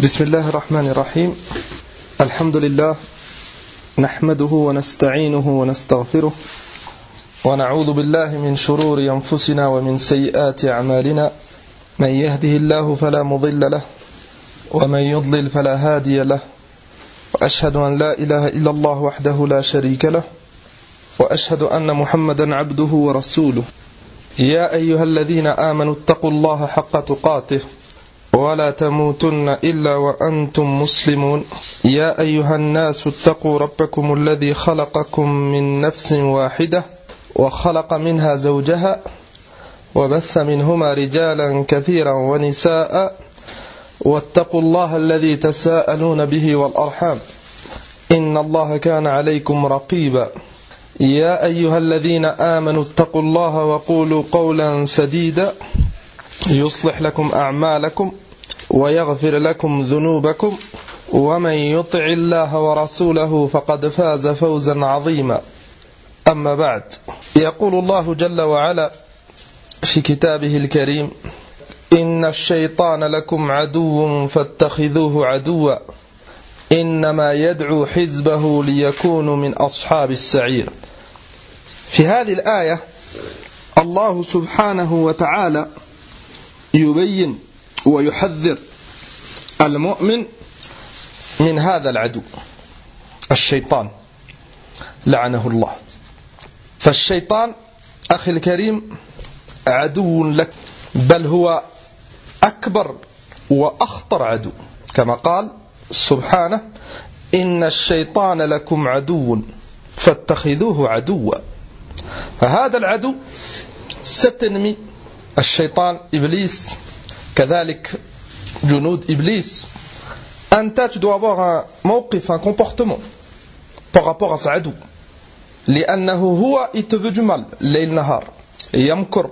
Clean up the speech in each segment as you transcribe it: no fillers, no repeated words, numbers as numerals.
بسم الله الرحمن الرحيم. الحمد لله نحمده ونستعينه ونستغفره ونعوذ بالله من شرور أنفسنا ومن سيئات أعمالنا. من يهده الله فلا مضل له ومن يضلل فلا هادي له، وأشهد أن لا إله إلا الله وحده لا شريك له، وأشهد أن محمدا عبده ورسوله. يا أيها الذين آمنوا اتقوا الله حق تقاته ولا تموتن إلا وأنتم مسلمون. يا أيها الناس اتقوا ربكم الذي خلقكم من نفس واحدة وخلق منها زوجها وبث منهما رجالا كثيرا ونساء، واتقوا الله الذي تساءلون به والأرحام إن الله كان عليكم رقيبا. يا أيها الذين آمنوا اتقوا الله وقولوا قولا سديدا يصلح لكم أعمالكم ويغفر لكم ذنوبكم، ومن يطع الله ورسوله فقد فاز فوزا عظيما. أما بعد، يقول الله جل وعلا في كتابه الكريم: إن الشيطان لكم عدو فاتخذوه عدوا إنما يدعو حزبه ليكونوا من أصحاب السعير. في هذه الآية الله سبحانه وتعالى يبين ويحذر المؤمن من هذا العدو الشيطان لعنه الله. فالشيطان أخي الكريم عدو لك، بل هو أكبر وأخطر عدو، كما قال سبحانه: إن الشيطان لكم عدو فاتخذوه عدوا. فهذا العدو ستنمي الشيطان إبليس، كذلك جنود إبليس. أنت tu dois avoir un موقف, un comportement par rapport à ce عدو، لأنه هو il te veut du mal ليل نهار، يمكر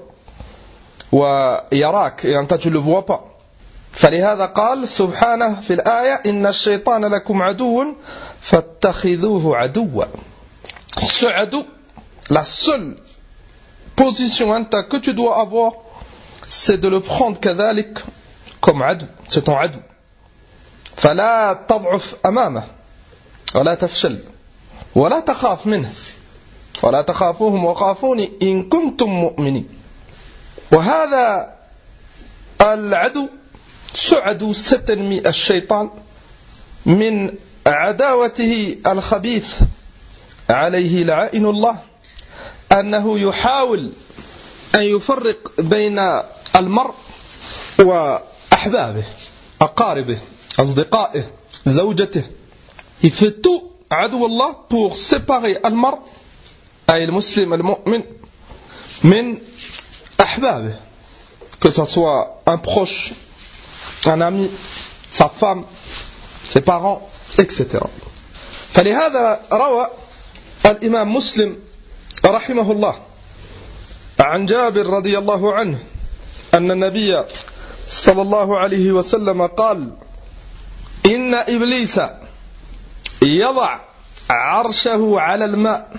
ويراك et أنت tu le vois pas. فلهذا قال سبحانه في الآية: إن الشيطان لكم عدو فاتخذوه عدوا. Ce عدو, la seule position que tu dois avoir, c'est de le prendre كذلك comme عدو. C'est ton عدو. فلا تضعف أمامه ولا تفشل ولا تخاف منه، ولا تخافوهم وخافوني إن كنتم مؤمنين. وهذا العدو سعد ستنمي الشيطان من عداوته الخبيث عليه لعائن الله، أنه يحاول أن يفرق بين المرء وأحبابه، أقاربه، أصدقائه، زوجته. Il fait tout, عدو الله, pour séparer المرء أي المسلم المؤمن من أحبابه, que ce soit un proche, un ami, sa femme, ses parents, etc. فلهذا روى الإمام مسلم رحمه الله عن جابر رضي الله عنه أن النبي صلى الله عليه وسلم قال: إن إبليس يضع عرشه على الماء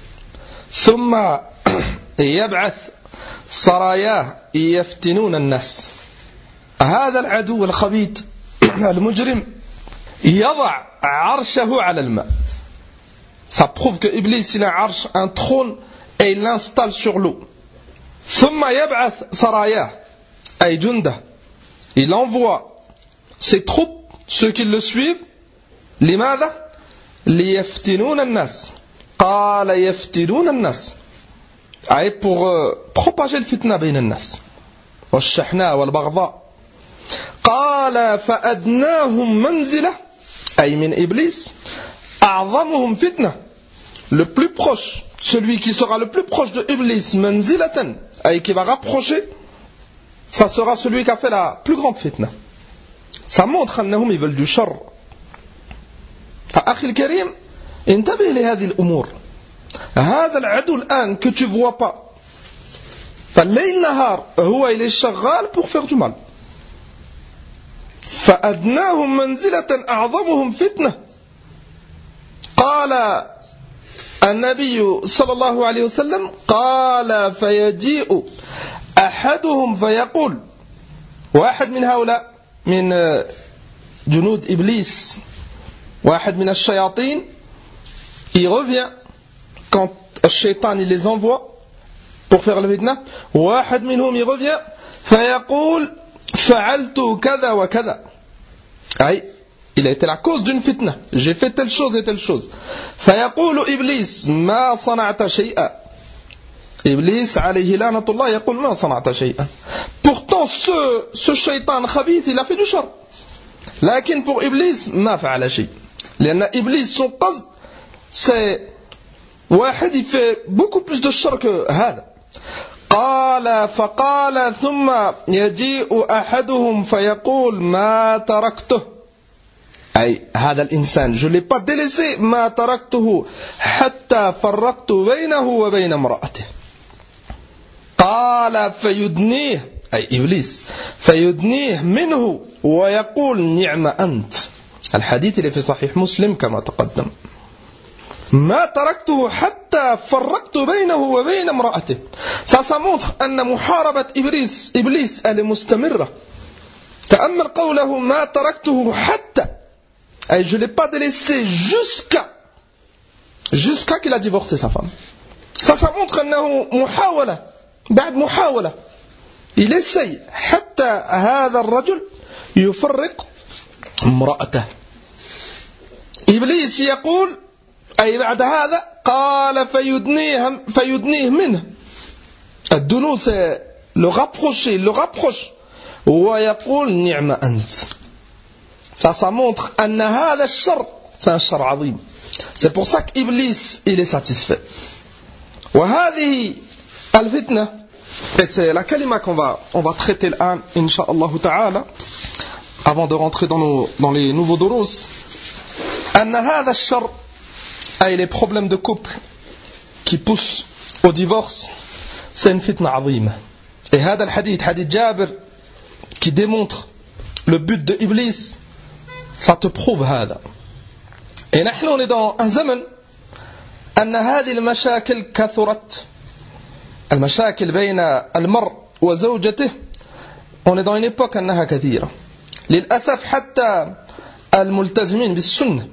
ثم يبعث سراياه يفتنون الناس. هذا العدو الخبيث المجرم يضع عرشه على الماء. Ça prouve que Iblis il a un arche, un trône, et il l'installe sur l'eau. ثم يبعث سراياه أي جنده. Il envoie ses troupes, ceux qui le suivent. لماذا؟ ليفتنون الناس. قال يفتنون الناس أي pour propager الفتنة بين الناس والشحناء والبغضاء. قال فأدناهم منزلة أي من إبليس أعظمهم فتنة. Le plus proche, celui qui sera le plus proche de Iblis, manzilatan, et qui va rapprocher, ça sera celui qui a fait la plus grande fitna. Ça montre أنهم ils veulent du شر. فأخي الكريم انتبه لهذه الأمور. هذا العدو الآن que tu vois pas, فالليل نهار هو il est شغال pour faire du mal. فأدناهم منزلة أعظمهم فتنة. قال النبي صلى الله عليه وسلم: قال فيجيء أحدهم فيقول، واحد من هؤلاء من Junud Iblis, Wahad min al-shayatin, il revient quand le shaitan il les envoie pour faire le fitna. Wahad minhum il revient, fayaqul fa'altu kada wa kada. Aïe, il a été la cause d'une fitna. J'ai fait telle chose et telle chose. Fayaqulu Iblis, ma sana'ta shay'a. Iblis, alayhi lanatullah, yaqul ma sana'ta shay'a. Pourtant, ce shaitan khabith, il a fait du shar. Lakin pour Iblis, ma fa'ala shay. L'anna Iblis, son qasd, c'est واحد il fait beaucoup plus de shar que هذا. قال فقال ثم يجيء أحدهم فيقول ما تركته. أي هذا الإنسان je l'ai pas délaissé ما تركته حتى فرقت بينه وبين امرأته. قال فيدنيه أي إبليس فيدنيه منه ويقول نعم أنت. الحديث اللي في صحيح مسلم كما تقدم. ما تركته حتى فرقت بينه وبين امرأته. Ça montre أن محاربة إبليس elle est مستمرة. تأمل قوله ما تركته حتى أي je ne l'ai pas délaissé jusqu'à qu'il a divorcé sa femme. Ça montre أنه محاولة بعد محاولة il essaye حتى هذا الرجل يفرق امرأته. إبليس يقول أي بعد هذا قال فيدنيه منه. الدنو c'est le rapproche ويقول نعم أنت. Ça montre أن هذا الشر c'est un شر عظيم. C'est pour ça qu'Iblis il est satisfait. وهذه الفتنة et c'est la kalima qu'on va traiter l'an incha'Allah ta'ala avant de rentrer dans les nouveaux durus. أن هذا الشر أي les problèmes de couple qui poussent au divorce, c'est une fitna azima. Et هذا الحديث hadith Jabir qui démontre le but de Iblis, ça te prouve هذا. Et نحن on est dans un زمن أن هذه المشاكل كثرت. المشاكل بين المرء وزوجته on est dans une époque أنها كثيرة. للأسف حتى الملتزمين بالسنة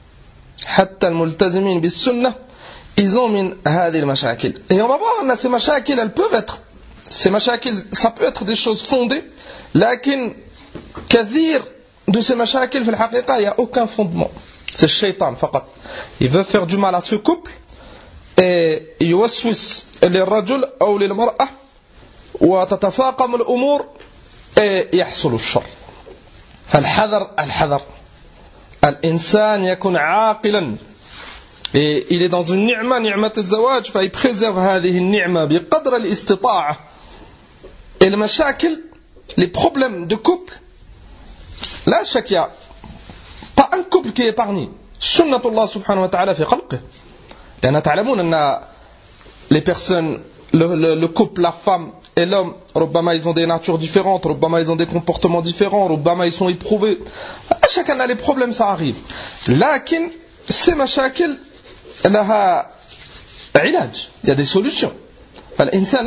ils ont من هذه المشاكل. Et on va voir que ces مشاكل elles peuvent être ces مشاكل ça peut être des choses fondées لكن كثير de ces مشاكل في الحقيقة il n'y a aucun fondement. C'est le shaitan فقط. Il veut faire du mal à ce couple et يوسوس للرجل أو للمرأة وتتفاقم الأمور et يحصل الشر. الحذر الإنسان يكون عاقلا. Et il est dans une نعمة الزواج فil préserve هذه النعمة بقدر الاستطاعة. Et les مشاكل, les problèmes de couple, لا شك يا pas un couple qui est épargné. سنة الله سبحانه وتعالى في خلقه. لأن تعلمون أن les personnes, le couple, la femme et l'homme, ربما ils ont des natures différentes, ربما ils ont des comportements différents, ربما ils sont éprouvés. Chacun a les problèmes, ça arrive. لكن ces مشاكل لها علاج. Il y a des solutions. فالإنسان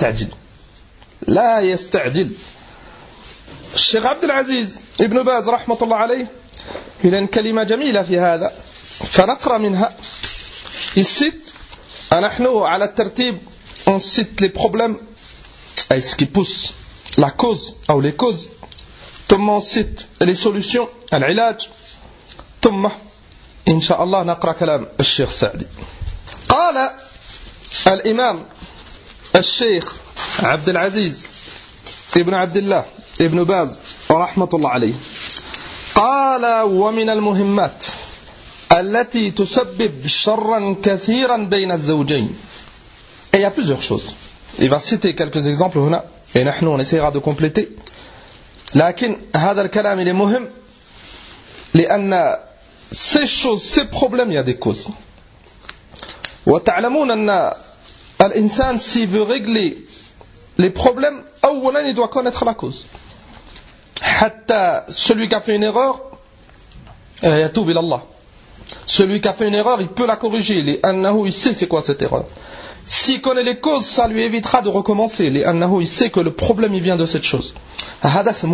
لا يستعجل. الشيخ عبد العزيز ابن باز رحمة الله عليه il a une كلمة جميلة في هذا فنقرأ منها. Il cite نحن على الترتيب on cite les problèmes et ce qui pousse la cause ou les causes, ثم on cite les solutions العلاج, ثم إن شاء الله نقرأ كلام الشيخ سعدي. قال الإمام الشيخ عبد العزيز ابن عبد الله ابن باز رحمة الله عليه قال ومن المهمات التي تسبب شرا كثيرا بين الزوجين. Et il y a plusieurs choses. Il va citer quelques exemples هنا et نحن on essaiera de compléter. لكن هذا الكلام il est مهم لأن ces choses, ces problèmes, il y a des causes. وتعلمون أن الإنسان s'il veut régler les problèmes, أولا il doit connaître la cause. حتى celui qui a fait une erreur يتوب إلى الله. Celui qui a fait une erreur, il peut la corriger. لأنه il sait c'est quoi cette erreur. S'il connaît les causes, ça lui évitera de recommencer. لأنه il sait que le problème il vient de cette chose. هذا c'est مهم.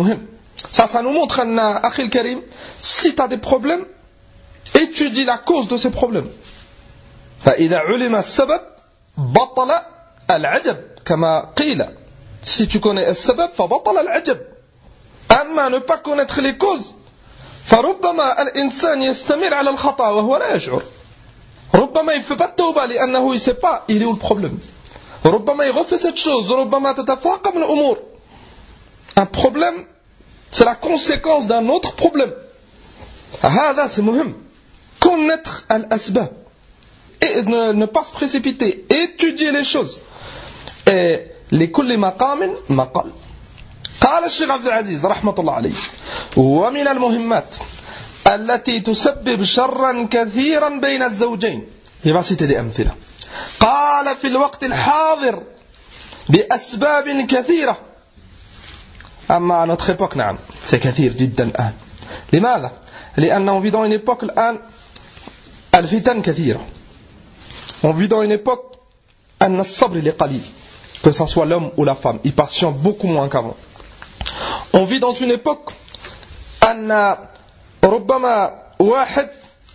Ça nous montre, Akhil Karim, si tu as des problèmes, étudie la cause de ces problèmes. فإذا علم السبب بطل العجب كما قيل. Si tu connais السبب فبطل العجب. أما ne pas connaître les causes فربما الإنسان يستمر على الخطأ وهو لا يشعر. ربما il ne fait pas de tawbah لأنه il ne sait pas il est où le problème. ربما il refait cette chose. ربما تتفاقم الأمور. Un problème, c'est la conséquence d'un autre problème. هذا c'est مهم. Connaître الأسباب. Et ne pas se précipiter. Étudier les choses. Et لكل مقام مقال. قال الشيخ عبد العزيز رحمة الله عليه ومن المهمات التي تسبب شرا كثيرا بين الزوجين. Il va citer des أمثلة. قال في الوقت الحاضر بأسباب كثيرة. أما à notre époque نعم c'est كثير جدا الآن. لماذا؟ لأنه vit dans une époque الآن الفتن كثيرة. On vit dans une époque أن الصبر لقليل. Que ce soit l'homme ou la femme, ils patientent beaucoup moins qu'avant. On vit dans une époque أن ربما واحد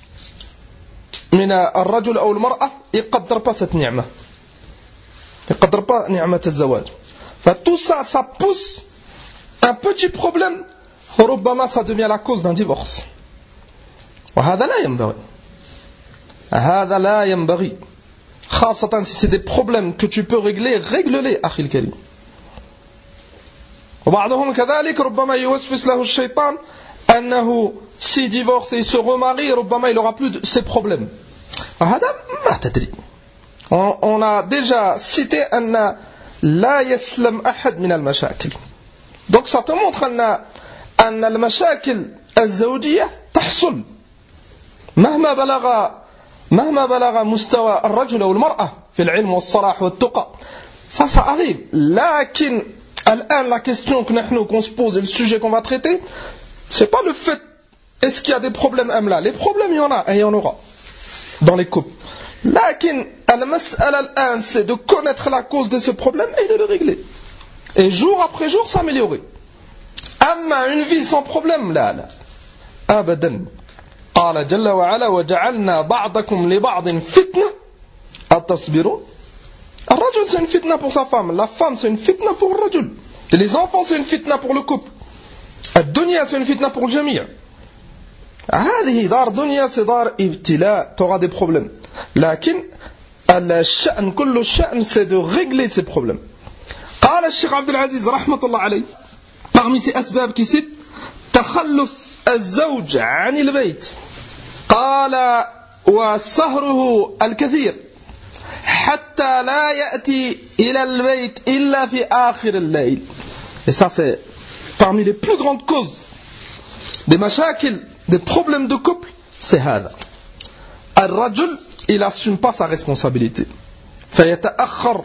من الرجل أو المرأة يقدر pas cette نعمة. يقدر pas نعمة الزواج. Tout ça, ça pousse un petit problème. ربما ça devient la cause d'un divorce. وهذا لا ينبغي. هذا لا ينبغي. خاصة si c'est des problèmes que tu peux régler, règle-les أخي الكريم. وبعضهم كذلك ربما يوسوس له الشيطان أنه s'il divorce et il se remarie ربما il n'aura plus de ces problèmes. هذا ما تدري. On a déjà cité أن لا يسلم أحد من المشاكل. Donc ça te montre أن المشاكل الزوجية تحصل مهما بلغ مستوى الرجل أو المرأة في العلم والصلاح والتقى. Ça arrive. لكن الآن la question qu'on se pose et le sujet qu'on va traiter, c'est pas le fait est-ce qu'il y a des problèmes là. Les problèmes il y en a et il y en aura dans les couples. لكن المسألة الآن c'est de connaître la cause de ce problème et de le régler. Et jour après jour s'améliorer. أما une vie sans problème لا أبدا. قال جل وعلا وجعلنا بعضكم لبعض فتنة أتصبرون. الرجل c'est une fitna pour sa femme, la femme c'est une fitna pour le rajul, et les enfants c'est une fitna pour le couple. الدنيا c'est une fitna pour le جميع. هذه دار دنيا c'est دار ابتلاء, tu auras des problèmes. لكن الشأن كل الشأن c'est de régler ces problèmes. قال الشيخ عبد العزيز رحمة الله عليه parmi ces أسباب qui cite تخلف الزوج عن البيت قال وسهره الكثير حتى لا يأتي إلى البيت إلا في آخر الليل. Et ça c'est parmi les plus grandes causes des مشاكل, des problèmes de couple, c'est هذا. الرجل il assume pas sa responsabilité فيتأخر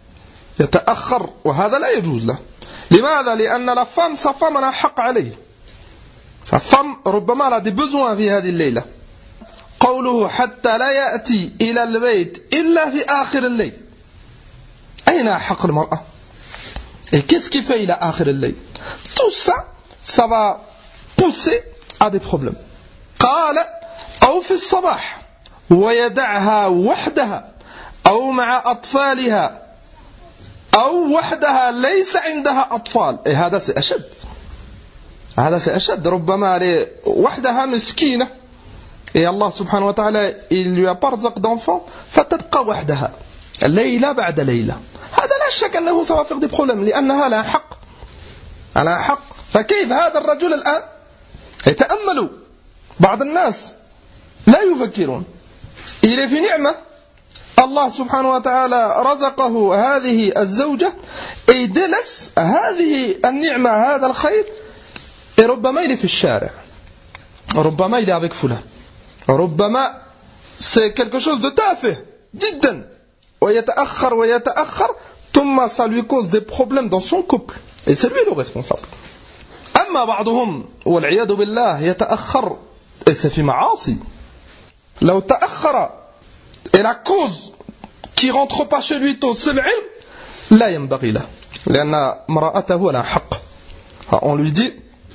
وهذا لا يجوز له. لماذا؟ لأن la femme, sa femme elle a حق عليه. Sa femme ربما elle a des besoins في هذه الليلة. قوله حتى لا يأتي إلى البيت إلا في آخر الليل. أين حق المرأة؟ Et qu'est-ce qui fait إلى آخر الليل? Tout ça, ça va pousser à des problèmes. قال أو في الصباح ويدعها وحدها أو مع أطفالها أو وحدها ليس عندها أطفال. Et هذا c'est أشد. هذا c'est أشد. ربما وحدها مسكينة et Allah subhanahu wa ta'ala il lui a pas رزق d'enfants فتبقى وحدها ليلة بعد ليلة. هذا لا شك أنه ça va faire des problèmes لأنها لها حق. فكيف هذا الرجل الآن يتأملوا بعض الناس لا يفكرون il est في نعمة الله سبحانه وتعالى رزقه هذه الزوجة et il délaisse هذه النعمة هذا الخير et ربما il est في الشارع ربما il est avec فلان ربما c'est quelque chose de تافه جدا ويتأخر ثم ça lui cause des problèmes dans son couple et c'est lui le responsable. أما بعضهم والعياذ بالله يتأخر et c'est في معاصي. لو تأخر et la cause qui rentre pas chez lui tôt c'est العلم لا ينبغي له لأن امرأته لها حق. On lui dit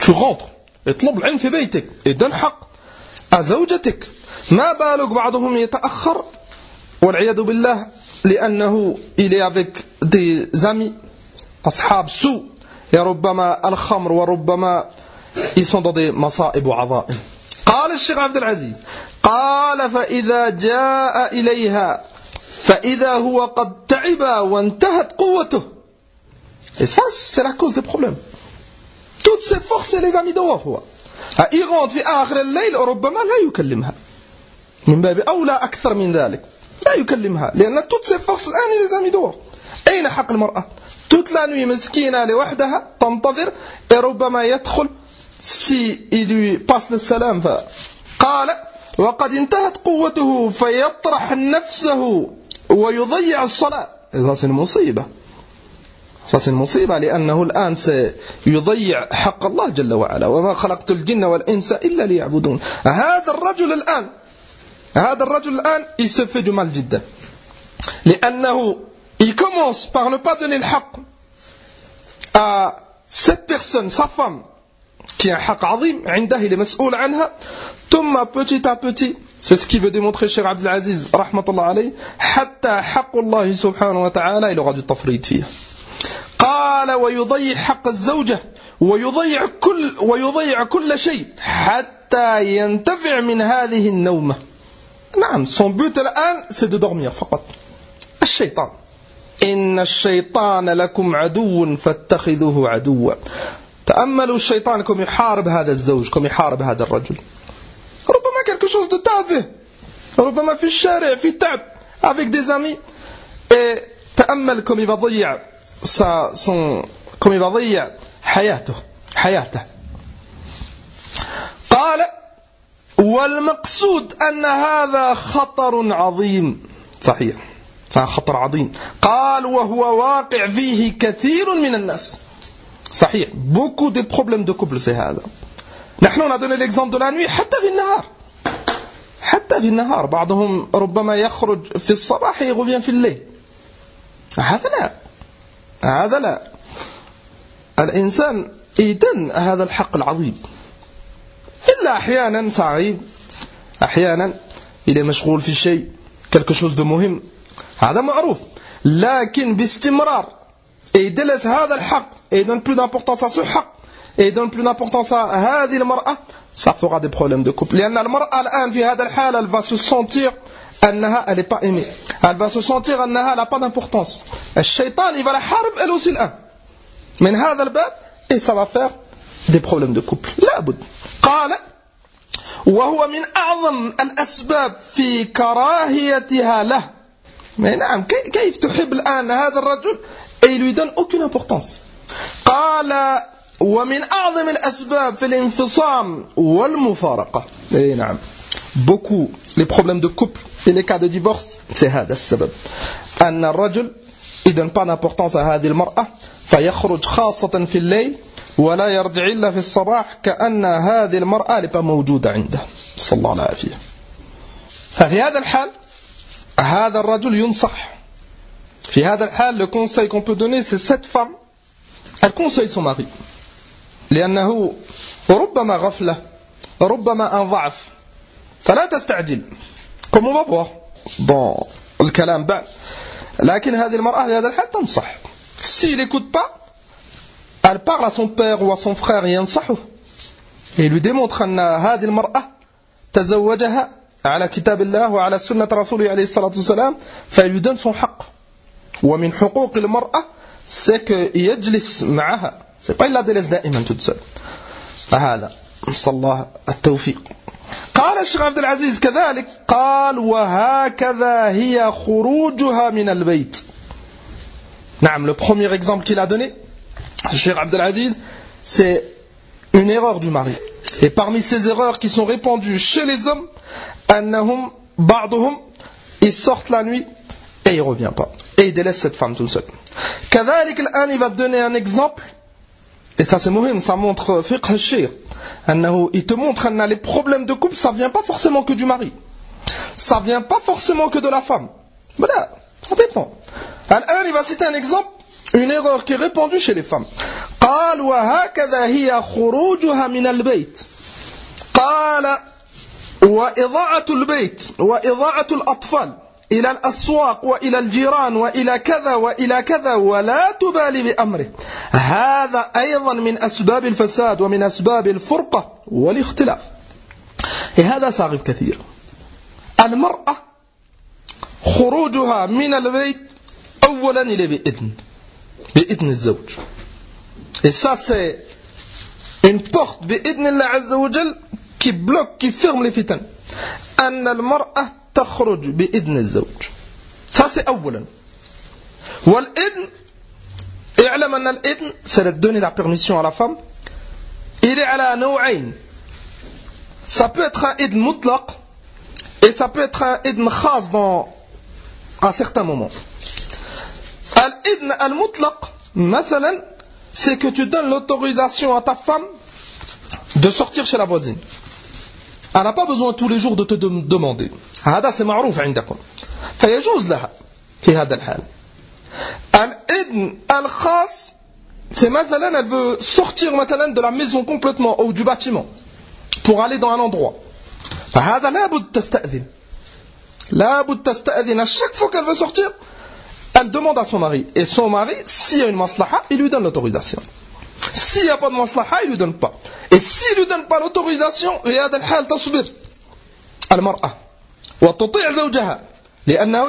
tu rentres اطلب العلم في بيتك ادن حق زوجتك ما بالك بعضهم يتأخر والعياذ بالله لأنه il est avec des amis أصحاب سوء ربما الخمر وربما ils sont dans des مصائب وعظائم. قال الشيخ عبد العزيز قال فإذا جاء إليها فإذا هو قد تعب وانتهت قوته. Et ça c'est la cause des problèmes. Toutes ces forces les amis doivent هو يغوض في آخر الليل ربما لا يكلمها من باب أولى أكثر من ذلك لا يكلمها لأن toutes ces forces الآن les amis doivent. أين حق المرأة؟ toute la nuit مسكينة لوحدها تنتظر ربما يدخل si il lui passe le salam قال وقد انتهت قوته فيطرح نفسه ويضيع الصلاة. هذا c'est une مصيبة. Ça c'est une مصيبة لأنه الآن سيضيع حق الله جل وعلا وما خلقت الجن والإنس إلا ليعبدون. هذا الرجل الآن il se fait du mal جدا لأنه il commence par ne pas donner le haqq à cette personne, sa femme qui a un haqq azim عنده il est مسؤول عنها ثم petit à petit c'est ce qui veut démontrer Cheikh Abdel Aziz rahmatullah alayhi حتى حق الله سبحانه وتعالى il aura du tafrid فيه. قال ويضيع حق الزوجة ويضيع كل شيء حتى ينتفع من هذه النومة. نعم son but الآن c'est de dormir فقط. الشيطان إن الشيطان لكم عدو فاتخذوه عدوا. تأملوا الشيطان كم يحارب هذا الزوج كم يحارب هذا الرجل. ربما quelque chose de تافه ربما في الشارع في تعب avec des amis et تأمل كم يضيع كم يضيع حياته. قال والمقصود أن هذا خطر عظيم. صحيح خطر عظيم. قال وهو واقع فيه كثير من الناس. صحيح beaucoup de problèmes de couple c'est هذا. نحن on a donné l'exemple de la nuit حتى في النهار بعضهم ربما يخرج في الصباح يغوي في الليل. هذا لا الإنسان يدن هذا الحق العظيم إلا أحيانا صعيب أحيانا il est مشغول في شيء quelque chose de مهم هذا معروف لكن باستمرار يدلس هذا الحق et donne plus d'importance à ce حق et donne plus d'importance à هذه المرأة ça fera des problèmes de couple لأن المرأة الآن في هذا الحال elle va se sentir أنها elle n'est pas aimée elle va se sentir أنها n'a pas d'importance. الشيطان il va la حارب elle aussi الآن من هذا الباب et ça va faire des problèmes de couple لابد. قال وهو من أعظم الأسباب في كراهيتها له. mais نعم كيف تحب الآن هذا الرجل et il lui donne aucune importance. قال ومن أعظم الأسباب في الانفصام والمفارقة. et نعم beaucoup les problèmes de couple et les cas de divorce c'est هذا السبب أن الرجل il donne pas d'importance à هذه المرأة فيخرج خاصة في الليل ولا يرجع إلا في الصباح كأن هذه المرأة n'est pas موجودة عنده صلى الله عليه وسلم. ففي هذا الحال هذا الرجل ينصح. في هذا الحال le conseil qu'on peut donner c'est cette femme elle conseille son mari لأنه ربما غفلة ربما un ضعف فلا تستعجل comme on va voir dans الكلام بعد. لكن هذه المرأة في هذا الحال تنصح. s'il n'écoute pas elle parle à son père ou à son frère ينصحه et lui démontre أن هذه المرأة تزوجها على كتاب الله وعلى سنة رسوله عليه الصلاة والسلام فil lui donne son حق. ومن حقوق المرأة c'est que يجلس معها c'est pas il la délaisse دائما toute seule. فهذا صلى الله التوفيق. قال الشيخ عبد العزيز كذلك قال وهكذا هي خروجها من البيت. نعم le premier exemple qu'il a donné Cheikh Abdel Aziz c'est une erreur du mari et parmi ces erreurs qui sont répandues chez les hommes أنهم بعضهم ils sortent la nuit et il revient pas et il délaisse cette femme toute seule. كذلك الآن il va donner un exemple et ça c'est مهم ça montre فقه الشيخ أنه il te montre que les problèmes de couple ça vient pas forcément que du mari ça vient pas forcément que de la femme voilà ça dépend. الآن il va citer un exemple une erreur qui est répandue chez les femmes. قال وهكذا هي خروجها من البيت قال وإضاعة البيت وإضاعة الأطفال إلى الأسواق وإلى الجيران وإلى كذا وإلى كذا ولا تبالي بأمره هذا أيضا من أسباب الفساد ومن أسباب الفرقة والاختلاف. هذا صاغب كثير. المرأة خروجها من البيت أولا إلى بإذن الزوج. Et ça c'est une porte بإذن الله عز وجل qui bloque, qui ferme les fitan. أن المرأة تخرج بإذن الزوج. Ça c'est أولا. والإذن اعلم أن الإذن c'est de donner la permission à la femme. Il est على نوعين. Ça peut être un إذن مطلق et ça peut être un إذن خاص dans un certain moment. الإذن المطلق مثلا c'est que tu donnes l'autorisation à ta femme de sortir chez la voisine. Elle n'a pas besoin tous les jours de te demander. هذا c'est معروف عندكم. فيجوز لها في هذا الحال. الإذن الخاص c'est مثلا elle veut sortir مثلا de la maison complètement ou du bâtiment pour aller dans un endroit. فهذا لابد تستأذن. لابد تستأذن à chaque fois qu'elle veut sortir. Elle demande à son mari. Et son mari, s'il y a une maslaha, il lui donne l'autorisation. S'il n'y a pas de maslaha, il lui donne pas. Et s'il lui donne pas l'autorisation, il y a des حال تصبر المرأة وتطيع زوجها لأنه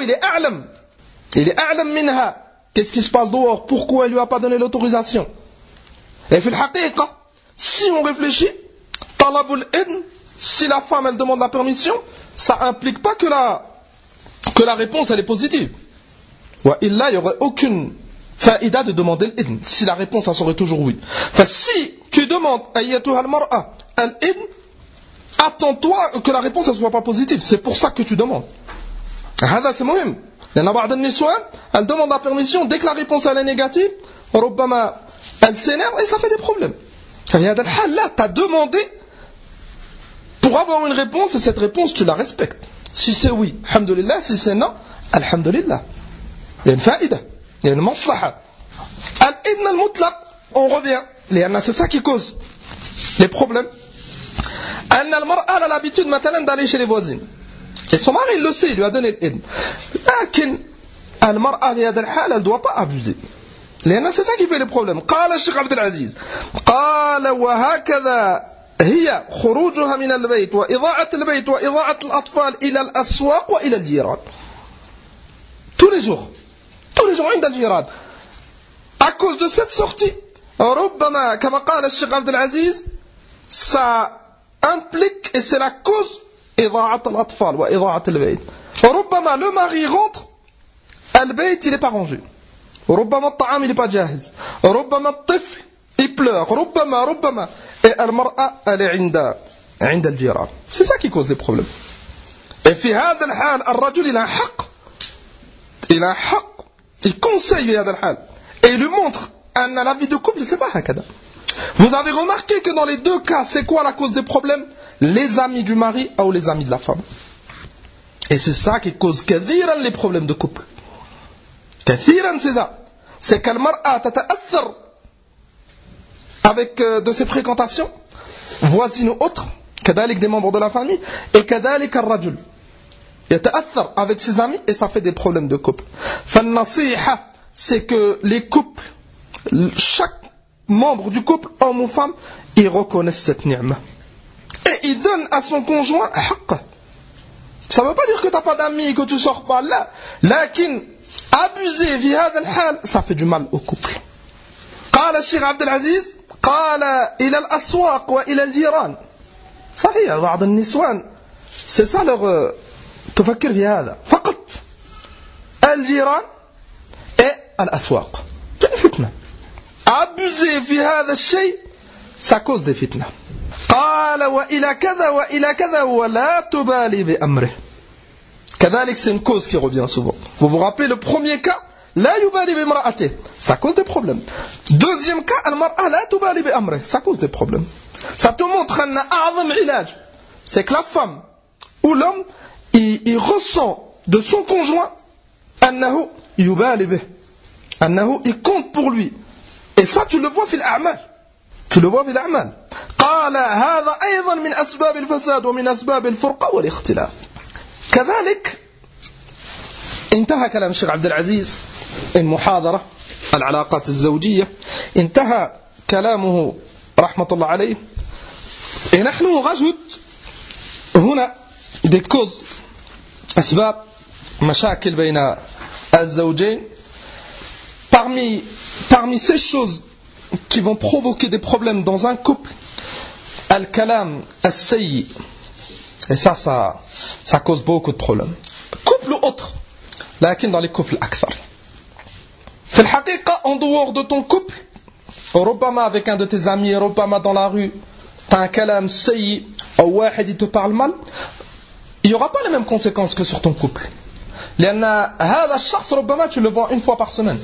il est أعلم منها. Qu'est-ce qui se passe dehors? Pourquoi il lui a pas donné l'autorisation? Et في الحقيقة, si on réfléchit, طلب الإذن, si la femme elle demande la permission, ça implique pas que la réponse elle est positive. Et là, il n'y aurait aucune faïda de demander l'idn. Si la réponse, ça serait toujours oui. Enfin, si tu demandes ayyatuha al-mar'a al-idn, attends-toi que la réponse ne soit pas positive. C'est pour ça que tu demandes. هذا c'est مهم. لأن بعض النسوان, elles demandent la permission, dès que la réponse elle est négative, ربما elle s'énerve et ça fait des problèmes. Là, tu as demandé pour avoir une réponse et cette réponse, tu la respectes. Si c'est oui, alhamdulillah. Si c'est non, alhamdulillah. Il y a une faïda, il y a une maslaha. Al-idn al-mutlaq, on revient. C'est ça qui cause les problèmes. Al-mar'a a l'habitude maintenant d'aller chez les voisines. Et son mari il le sait, il lui a donné l'idn. Mais al-mar'a في هذا الحال, elle ne doit pas abuser. C'est ça qui fait les problèmes. قال الشيخ عبد العزيز قال وهكذا هي خروجها من البيت وإضاعة البيت وإضاعة الأطفال إلى الأسواق وإلى الجيران. Tous les jours عند الجيران. À cause de cette sortie, ربما كما قال الشيخ عبد العزيز, ça implique et c'est la cause إضاعة الأطفال وإضاعة البيت. ربما le mari rentre, البيت il est pas rangé. ربما الطعام il est pas جاهز. ربما الطفل il pleure. ربما et المرأة elle est عند الجيران. C'est ça qui cause les problèmes. Et في هذا الحال الرجل il a un حق. Il conseille في هذا الحال et il lui montre أن la vie de couple c'est pas هكذا. Vous avez remarqué que dans les deux cas, c'est quoi la cause des problèmes? Les amis du mari ou les amis de la femme. Et c'est ça qui cause كثيرا les problèmes de couple. كثيرا c'est ça. C'est que المرأة تتأثر avec de ses fréquentations, voisines ou autres, كذلك des membres de la famille, et كذلك الرجل يتأثر avec ses amis et ça fait des problèmes de couple. فالنصيحة, c'est que les couples, chaque membre du couple, homme ou femme, ils reconnaissent cette ni'ma. Et ils donnent à son conjoint haqq. Ça ne veut pas dire que tu n'as pas d'amis et que tu ne sors pas là. Lakin, abuser في هذا الحال, ça fait du mal au couple. قال الشيخ عبد العزيز قال إلى الأسواق وإلى الجيران. صحيح بعض النسوان c'est ça leur تفكر في هذا فقط الجيران et الأسواق. C'est une fitna. Abuser في هذا الشيء ça cause des fitna. قال وإلى كذا وإلى كذا ولا تبالي بأمره. كذلك c'est une cause qui revient souvent. Vous vous rappelez le premier cas, لا يبالي بامرأته, ça cause des problèmes. Deuxième cas, المرأة لا تبالي بأمره, ça cause des problèmes. Ça te montre أن أعظم علاج, c'est que la femme ou l'homme il ressent de son conjoint أنه يبالي به, أنه il compte pour lui, Et ça, tu le vois في الأعمال. Tu le vois في الأعمال. قال هذا أيضا من أسباب الفساد ومن أسباب الفرقة والاختلاف. كذلك انتهى كلام الشيخ عبد العزيز المحاضرة العلاقات الزوجية، انتهى كلامه رحمة الله عليه. Et نحن rajoute هنا des causes أسباب مشاكل بين الزوجين. Parmi ces choses qui vont provoquer des problèmes dans un couple, al-kalam as-sayyi, et ça cause beaucoup de problèmes. Couple ou autre, lakin dans les couples akthar. في الحقيقة, en dehors de ton couple, ربما avec un de tes amis, ربما dans la rue, t'as un kalam sayyi, ou واحد il te parle mal, il n'y aura pas les mêmes conséquences que sur ton couple. لأن هذا الشخص ربما tu le vois une fois par semaine.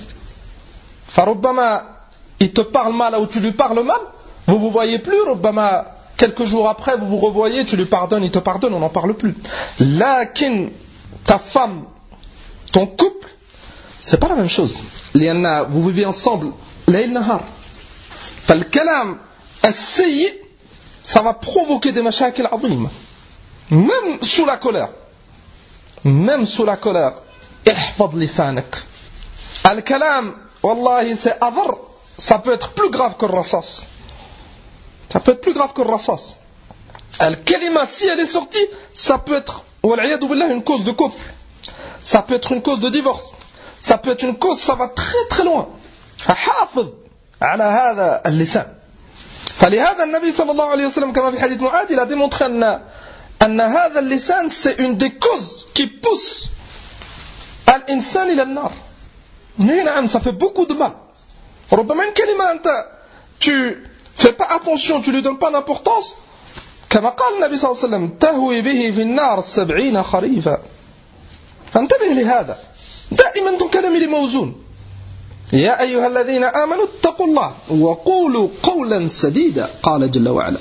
فربما il te parle mal ou tu lui parles mal, vous vous voyez plus, ربما quelques jours après vous vous revoyez, tu lui pardonnes, il te pardonne, on n'en parle plus. Lakin ta femme, ton couple, c'est pas la même chose. لأن vous vivez ensemble ليل نهار. فالكلام السيء ça va provoquer des مشاكل عظيمة. Même sous la colère. Même sous la colère. احفظ لسانك. الكلام والله c'est أضر. Ça peut être plus grave que le rassas. Ça peut être plus grave que le rassas. الكلمة si elle est sortie, ça peut être والعياذ بالله une cause de kufr. Ça peut être une cause de divorce. Ça peut être une cause, ça va très très loin. فحافظ على هذا اللسان. فلهذا النبي صلى الله عليه وسلم كما في حديث معاذ il a démontré أن هذا اللسان c'est une des causes qui pousse الإنسان إلى النار. نعم, ça fait beaucoup de mal. ربما une كلمة أنت tu fais pas attention, tu lui donnes pas d'importance. كما قال النبي صلى الله عليه وسلم تهوي به في النار 70 خريفا. فانتبه لهذا. دائما ton كلام il est موزون. يا أيها الذين آمنوا اتقوا الله وقولوا قولا سديدا قال جل وعلا.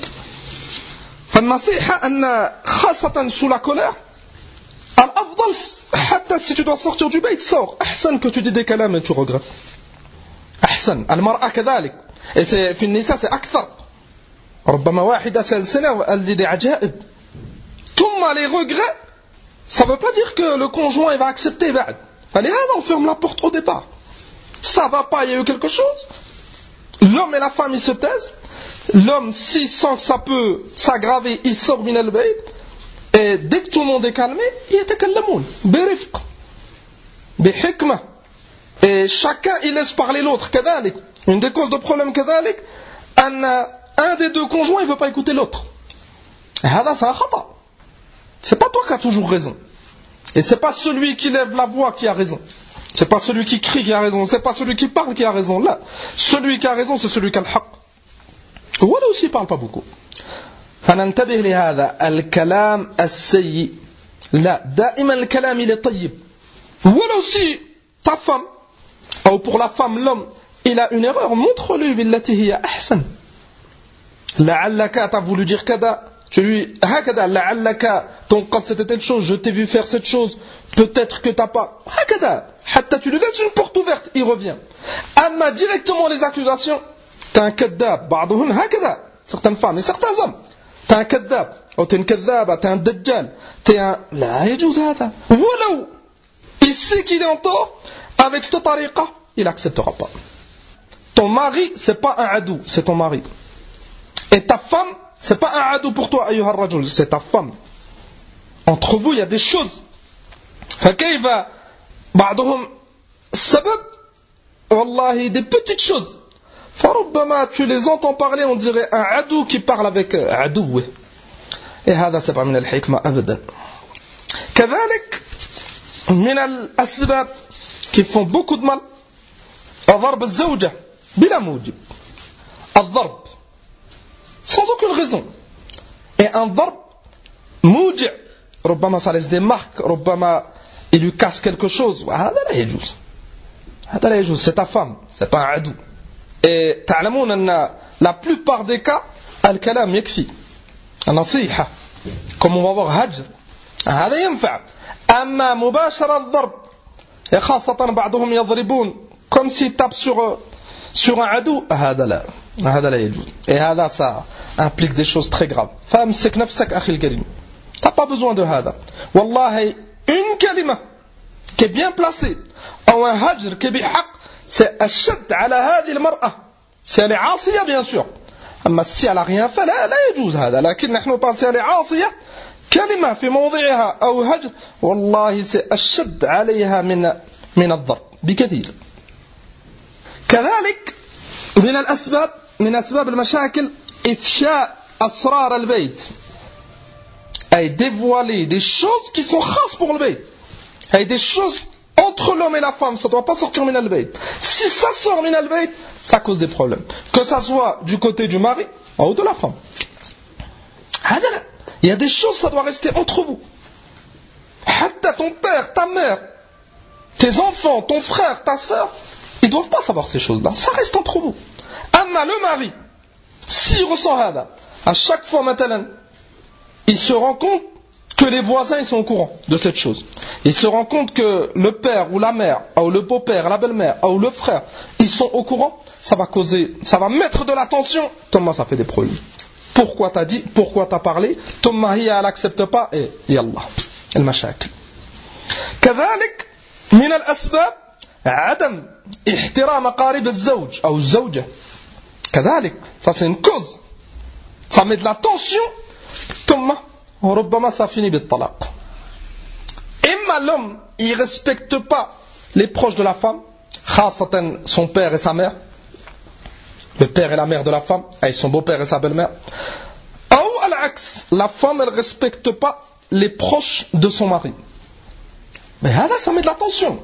فالنصيحة أن خاصة sous la colère الأفضل حتى si tu dois sortir du بيت sors. أحسن que tu dis des كلام et tu regrettes. أحسن. المرأة كذلك. Et c'est في النساء c'est أكثر. ربما واحدة s'énerve, elle dit des عجائب. ثم les regrets, ça ne veut pas dire que le conjoint il va accepter بعد. فلهذا on ferme la porte au départ. Ça va pas, il y a eu quelque chose. L'homme et la femme ils se taisent. L'homme, s'il sent que ça peut s'aggraver, il sort min al-bayt. Et dès que tout le monde est calmé, يتكلمون برفق بحكمة. Et chacun il laisse parler l'autre. كذلك. Une des causes de problème كذلك أن un des deux conjoints il veut pas écouter l'autre. هذا c'est un خطأ. C'est pas toi qui as toujours raison. Et c'est pas celui qui lève la voix qui a raison. C'est pas celui qui crie qui a raison. C'est pas celui qui parle qui a raison. Là, celui qui a raison, c'est celui qui a le haq. Ou là aussi, il parle pas beaucoup. فننتبه لهذا الكلام السيء. لا, دائما الكلام il est طيب. Ou là aussi, ta femme, ou pour la femme, l'homme, il a une erreur. Montre-lui بالتي هي أحسن. لعلك t'as voulu dire كذا. Tu lui, هكذا لعلك ton cas c'était telle chose, je t'ai vu faire cette chose, peut-être que t'as pas. هكذا حتى tu lui laisses une porte ouverte, il revient. أما directement les accusations, t'es un كذاب, بعضهن هكذا, certaines femmes et certains hommes, t'es un كذاب, ou t'es une كذابة, t'es un دجال, t'es un, لا يجوز هذا. ولو il sait qu'il est en tort, avec cette طريقة, il acceptera pas. Ton mari, c'est pas un adou, c'est ton mari. Et ta femme, c'est pas un adou pour toi, ayyuha ar-rajul, c'est ta femme. Entre vous, il y a des choses. فكيف بعضهم السبب والله des petites choses. فربما tu les entends parler, on dirait un adou qui parle avec عدوه. Et هذا c'est pas من الحكمة أبدا. كذلك من الأسباب qui font beaucoup de mal ضرب الزوجة بلا موجب. الضرب sans aucune raison. Et un ضرب موجع ربما ça laisse des marques, ربما il lui casse quelque chose. هذا لا يجوز. هذا لا يجوز. C'est ta femme, c'est pas un عدو. Et تعلمون أن la plupart des cas الكلام يكفي. النصيحة comme on va voir هجر هذا ينفع. أما مباشرة الضرب خاصة بعضهم يضربون comme s'ils tapent sur un adou, هذا لا يجوز. Et ça implique des choses très graves. فامسك نفسك أخي الكريم. T'as pas besoin de هذا. والله une kalima qui est bien placée, ou un hajr qui est بحق, c'est أشد على هذه المرأة. Si elle est عاصية bien sûr. أما si elle a rien fait, لا يجوز هذا. لكن نحن نقول si elle est عاصية, كلمة في موضعها أو هجر, والله سأشد عليها من الضرب بكثير. كذلك من أسباب المشاكل إفشاء أسرار البيت, أي dévoiler des choses qui sont khas pour le bayt, أي des choses entre l'homme et la femme, ça ne doit pas sortir min al-bayt. Si ça sort min al-bayt, ça cause des problèmes, que ça soit du côté du mari ou de la femme. Il y a des choses, ça doit rester entre vous. Hatta ton père, ta mère, tes enfants, ton frère, ta soeur, ils ne doivent pas savoir ces choses-là. Ça reste entre vous. Amma le mari, s'il ressent hada, à chaque fois maintenant, il se rend compte que les voisins ils sont au courant de cette chose. Il se rend compte que le père ou la mère, ou le beau-père, la belle-mère, ou le frère, ils sont au courant, ça va mettre de la tension. Thomas, ça fait des problèmes. Pourquoi t'as dit, pourquoi t'as parlé, Thomas, elle n'accepte pas, et yallah, المشاكل. كذلك من الأسباب عدم احترام أقارب الزوج أو الزوجة. كذلك, ça c'est une cause. Ça met de la tension. ثم ربما ça finit بالطلاق. إما l'homme, il respecte pas les proches de la femme, خاصة son père et sa mère, le père et la mère de la femme, et son beau-père et sa belle-mère. Ou à l'axe, la femme elle respecte pas les proches de son mari. Mais là, ça met de la tension.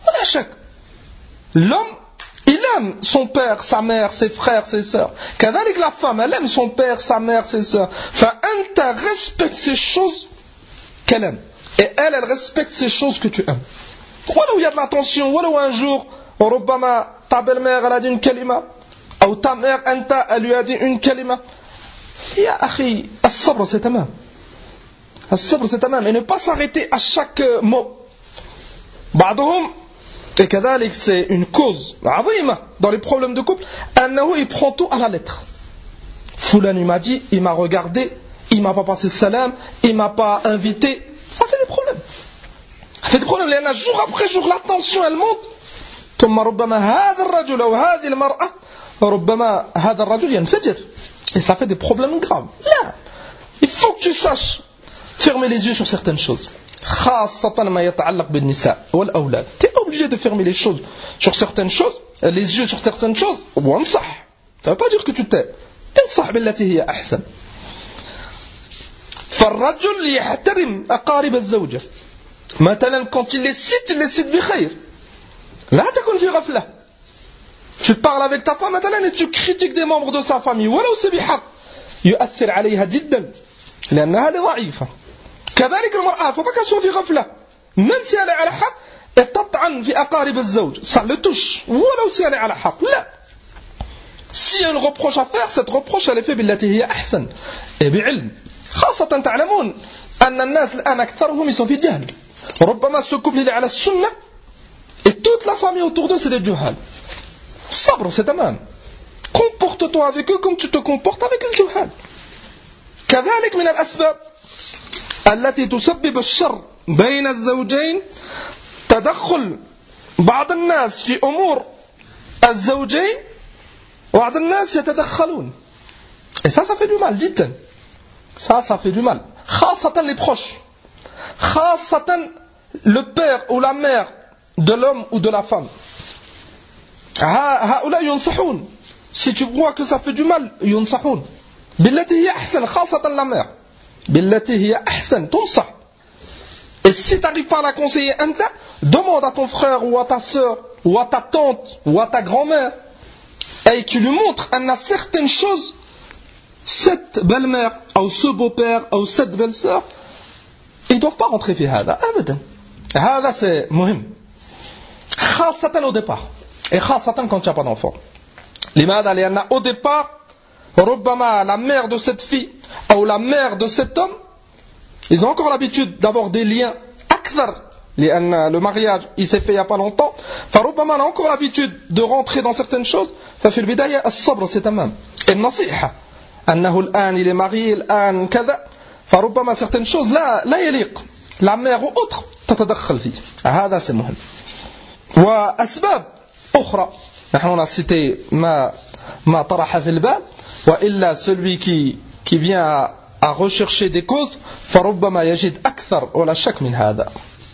L'homme, il aime son père, sa mère, ses frères, ses sœurs. Qu'avec la femme, elle aime son père, sa mère, ses sœurs. Enfin, elle respecte ces choses qu'elle aime. Et elle respecte ces choses que tu aimes. Voilà où il y a de la tension. Voilà où un jour, ربما ta belle-mère, elle a dit une kalima. Ou ta mère, elle lui a dit une kalima. Ya akhi, as-sabr c'est tamam. As-sabr c'est tamam. Et ne pas s'arrêter à chaque mot. بعضهم, et كذلك c'est une cause عظيمة dans les problèmes de couple, أنه il prend tout à la lettre. Fulan il m'a dit, il m'a regardé, il m'a pas passé le salam, il m'a pas invité. Ça fait des problèmes. Ça fait des problèmes. لأن jour après jour la tension elle monte. ثم ربما هذا الرجل أو هذه المرأة ربما هذا الرجل ينفجر. Et ça fait des problèmes graves. Là, il faut que tu saches fermer les yeux sur certaines choses. خاصة ما يتعلق بالنساء والأولاد. Tu es obligé de fermer les choses sur certaines choses, les yeux sur certaines choses. وانصح. Ça veut pas dire que tu t'aimes. انصح بالتي هي أحسن. فالرجل يحترم أقارب الزوجة. مثلا quand il les cite بخير. لا تكن في غفلة. Tu parles avec ta femme مثلا et tu critiques des membres de sa famille ولو سبحق يؤثر عليها جدا لأنها ضعيفة. كذلك المرأة faut pas qu'elle soit في غفلة. Même si elle est على حق تطعن في أقارب الزوج. Ça le touche. ولو si elle est على حق. لا. Si elle reproche à faire, cette reproche elle est faite بالتي هي أحسن. Et بعلم. خاصة تعلمون أن الناس الآن أكثرهم sont في جهل. ربما ce couple il est على السنة et toute la famille autour d'eux c'est des juhal. Sabre, c'est tamam. Comporte-toi avec eux comme tu te comportes avec les juhal. كذلك من الأسباب التي تسبب الشر بين الزوجين تدخل بعض الناس في أمور الزوجين وبعض الناس يتدخلون. Et ça fait du mal, جدا. Ça fait du mal. خاصة les proches. خاصة le père ou la mère de l'homme ou de la femme. هؤلاء ينصحون. Si tu vois que ça fait du mal, ينصحون. بالتي هي أحسن خاصة la mère. بالتي هي أحسن تنصح. Et si tu n'arrives pas à la conseiller, demande à ton frère ou à ta soeur ou à ta tante ou à ta grand-mère et tu lui montres qu'il y a certaines choses, cette belle-mère ou ce beau-père ou cette belle-sœur, ils ne doivent pas rentrer في هذا أبدا. هذا c'est مهم. خاصة au départ. Et خاصة quand tu n'as pas d'enfant. لماذا؟ لأن au départ ربما la mère de cette fille ou la mère de cet homme, ils ont encore l'habitude d'avoir des liens أكثر le mariage il s'est fait il n'y a pas longtemps, فربما on a encore l'habitude de rentrer dans certaines choses, ففي البداية الصبر c'est تمام. النصيحة أنه الآن il est marié الآن كذا, فربما certaines choses لا يليق la mère ou autre تتدخل فيه, هذا c'est مهم. وأسباب أخرى نحن on a cité ما طرح في البال, وإلا celui qui vient à rechercher des causes فربما يجد أكثر ولا شك من هذا.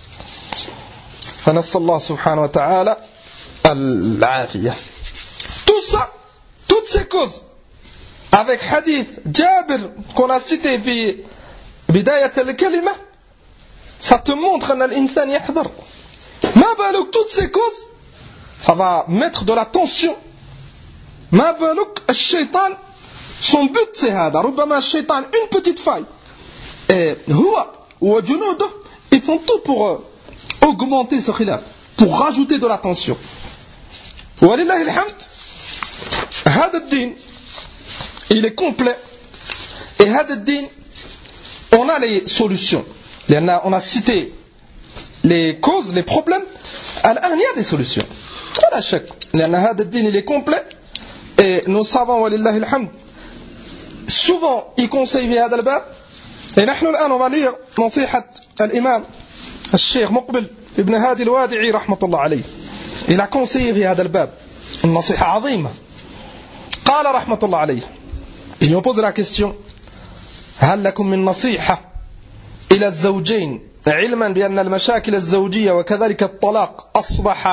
فنسأل الله سبحانه وتعالى العافية. Tout ça, toutes ces causes, avec hadith Jabir qu'on a cité في بداية الكلمة, ça te montre أن الإنسان يحذر. ما بالك toutes ces causes, ça va mettre de la tension. ما بالك الشيطان, son but c'est هذا, ربما الشيطان une petite faille. Et هو وجنوده, ils font tout pour augmenter ce khilaf, pour rajouter de la tension. ولله الحمد, هذا الدين il est complet, et هذا الدين on a les solutions. On a cité les causes, les problèmes, الآن il y a des solutions. ولا شك, لأن هذا الدين il est complet, et nous savons ولله الحمد souvent il conseille في هذا الباب. Et نحن الآن on va lire نصيحة الإمام الشيخ مقبل ابن هادي الوادعي رحمة الله عليه. Il a conseillé في هذا الباب النصيحة عظيمة. قال رحمة الله عليه, il lui pose la question, هل لكم من نصيحة إلى الزوجين علما بأن المشاكل الزوجية وكذلك الطلاق أصبح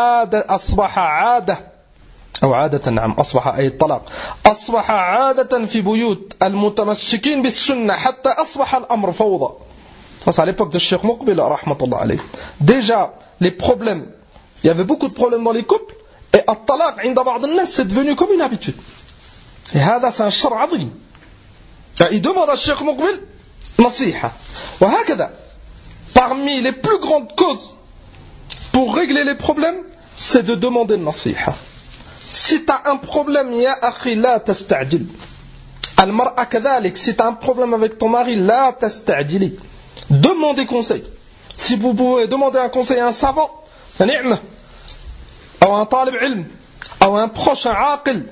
عادة في بيوت المتمسكين بالسنة حتى أصبح الأمر فوضى. Ça c'est à l'époque de Cheikh Muqbil rahmatullah alayh. Déjà les problèmes, il y avait beaucoup de problèmes dans les couples, et الطلاق عند بعض الناس c'est devenu comme une habitude. Et هذا c'est un شر عظيم. Il demande à Cheikh Muqbil nasiha. وهكذا, parmi les plus grandes causes pour régler les problèmes, c'est de demander une nasiha. Si tu as un problème, ya akhi, la tasta'jil. Al-mar'a kadhalik, si tu as un problème avec ton mari, la tasta'jili. Demandez conseil. Si vous pouvez demander un conseil à un savant, ni'ma, ou un talib ilm, ou un proche, un aqil.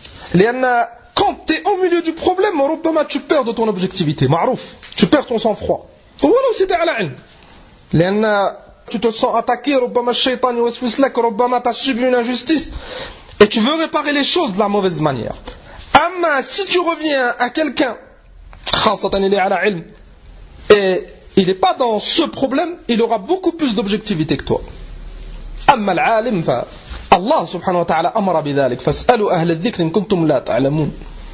Quand tu es au milieu du problème, tu perds de ton objectivité. Ma'rouf, tu perds ton sang-froid. Ou alors si tu es à la ilm. Tu te sens attaqué, ربما الشيطان يوسوس لك, ربما tu as subi une injustice et tu veux réparer les choses de la mauvaise manière. Amma si tu reviens à quelqu'un, خاصة il est à la ilm, et il n'est pas dans ce problème, il aura beaucoup plus d'objectivité que toi. Amma al-alim, Allah subhanahu wa ta'ala amara bidhalik, fas'alu ahla al-dhikr in kuntum la ta'lamun.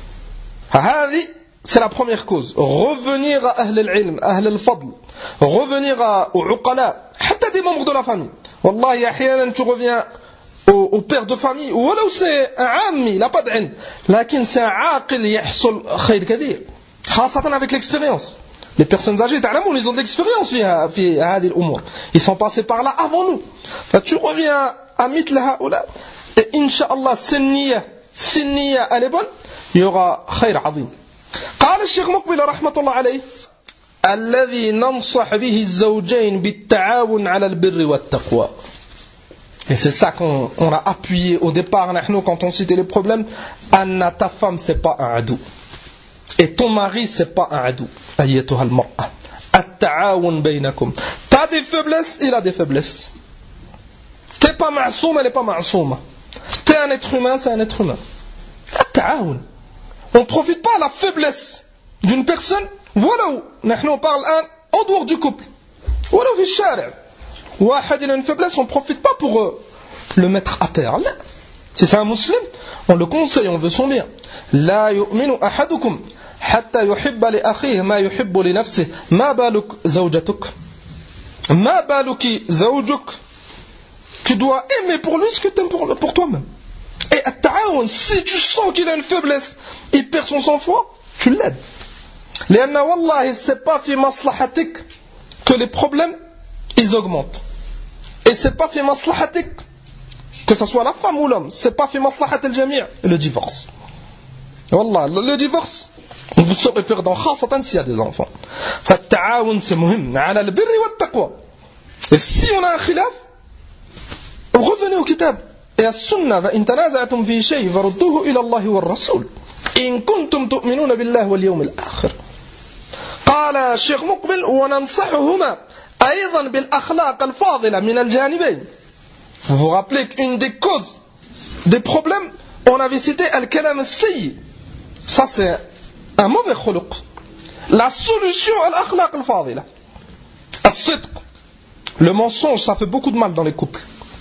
هذه c'est la première cause. Revenir à ahl al-ilm, ahl al-fadl, revenir aux uqala, حتى des membres de la famille. Wallahi, أحيانا tu reviens au père de famille, ou alors c'est un ammi, il n'a pas d'ilm, lakin c'est un aqil يحصل خير كثير, خاصة avec l'expérience. Les personnes âgées, ils ont de l'expérience في هذه الأمور. Ils sont passés par là avant nous. Tu reviens à مثل هؤلاء, et Inch'Allah, si النية elle est bonne, il y aura خير عظيم. قال الشيخ مقبل رحمة الله عليه, الذي ننصح به الزوجين بالتعاون على البر والتقوى. Et c'est ça qu'on a appuyé au départ, quand on citait les problèmes. Anna, ta femme, c'est pas un adou. Et ton mari, c'est pas un adou. Ayyatuha al-mar'a. At-ta'awun baynakum. T'as des faiblesses, il a des faiblesses. T'es pas ma'soum, elle est pas ma'souma. T'es un être humain, c'est un être humain. At-ta'awun. On ne profite pas de la faiblesse d'une personne. Voilà où on parle en dehors du couple. Voilà où il y a une faiblesse, on ne profite pas pour le mettre à terre. Là. Si c'est un musulman, on le conseille, on veut son bien. La yu'minu ahadukum hatta yuhibba li akhihi ma yuhibbu li nafsihi. Ma baluk zawjatuk. Ma baluki zawjuk. Tu dois aimer pour lui ce que tu aimes pour toi-même. Et at-ta'awun, si tu sens qu'il a une faiblesse, il perd son sang-froid, tu l'aides. لأن والله c'est pas في مصلحتك que les problèmes ils augmentent. Et c'est pas في مصلحتك que ce soit la femme ou l'homme, c'est pas في مصلحة الجميع le divorce. والله le divorce vous serez perdant خاصة s'il y a des enfants. فالتعاون c'est مهم على البر والتقوى. Et si on a un khilaf, revenez au kitab et à sunna. Va in tanaza'tum fi shay farudduhu ila Allah wa ar-rasul in kuntum tu'minuna billahi wal yawmil akhir. قال الشيخ مقبل وننصحهما أيضا بالأخلاق الفاضلة من الجانبين. Vous vous rappelez qu'une des causes des problèmes, on avait cité al-kalam al-sayyi. Ça c'est un mauvais khuluq. La solution al-akhlaq al-fadila. Al-sidq. Le mensonge, ça fait beaucoup de mal dans les couples.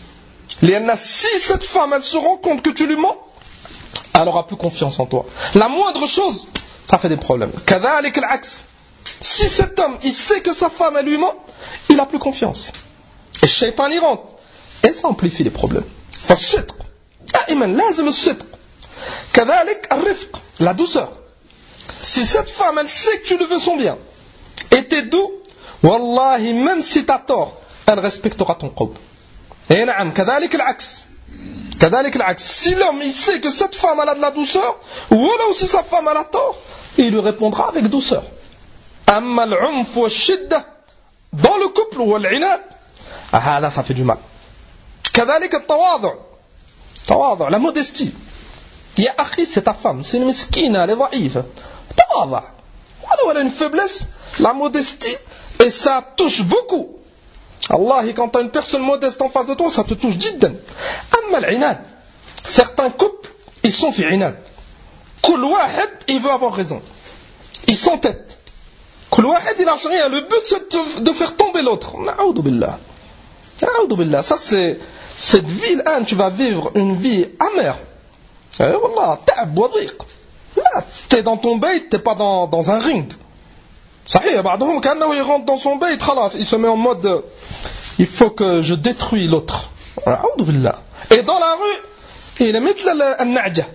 Si cette femme, elle se rend compte que tu lui mens, elle n'aura plus confiance en toi. La moindre chose, ça fait des problèmes. Kadhalik al-aks. Si cet homme, il sait que sa femme, elle lui ment, il n'a plus confiance. Et le shaitan y rentre. Et ça amplifie les problèmes. Fa-sidq. Da'iman, lazim al-sidq. Kadhalik al-rifq. La douceur. Si cette femme, elle sait que tu lui veux son bien, et t'es doux, wallahi, même si t'as tort, elle respectera ton qawb. Et na'am, kadhalik al-aks. Kadhalik al-aks. Si l'homme, il sait que cette femme, elle a de la douceur, ou là aussi sa femme, elle a tort, il lui répondra avec douceur. Amma al-'unf wa shidda, dans le couple, ou al-'inad, ah là, ça fait du mal. Kadhalik al-tawadu'. Tawadu', la modestie. Ya akhi, c'est ta femme, c'est une miskina, elle est dha'ifa. Tawadu'. Alors, elle a une faiblesse, la modestie, et ça touche beaucoup. Allah, quand tu as une personne modeste en face de toi, ça te touche jiddan. Amma al-'inad. Certains couples, ils sont fi 'inad. Kul wahid, il veut avoir raison. Ils s'entêtent. Kul wahid, il lâche rien. Le but, c'est de faire tomber l'autre. Na'oudou billah. Na'oudou billah. Ça, c'est cette vie, là, tu vas vivre une vie amère. Wallah, ta'ab wa dhiq. Là, t'es dans ton bayt, t'es pas dans un ring. Sahih, ba'dhum kana il rentre dans son bayt, khalas, il se met en mode il faut que je détruis l'autre. A'oudou billah. Et dans la rue, il est mithl al-na'ja.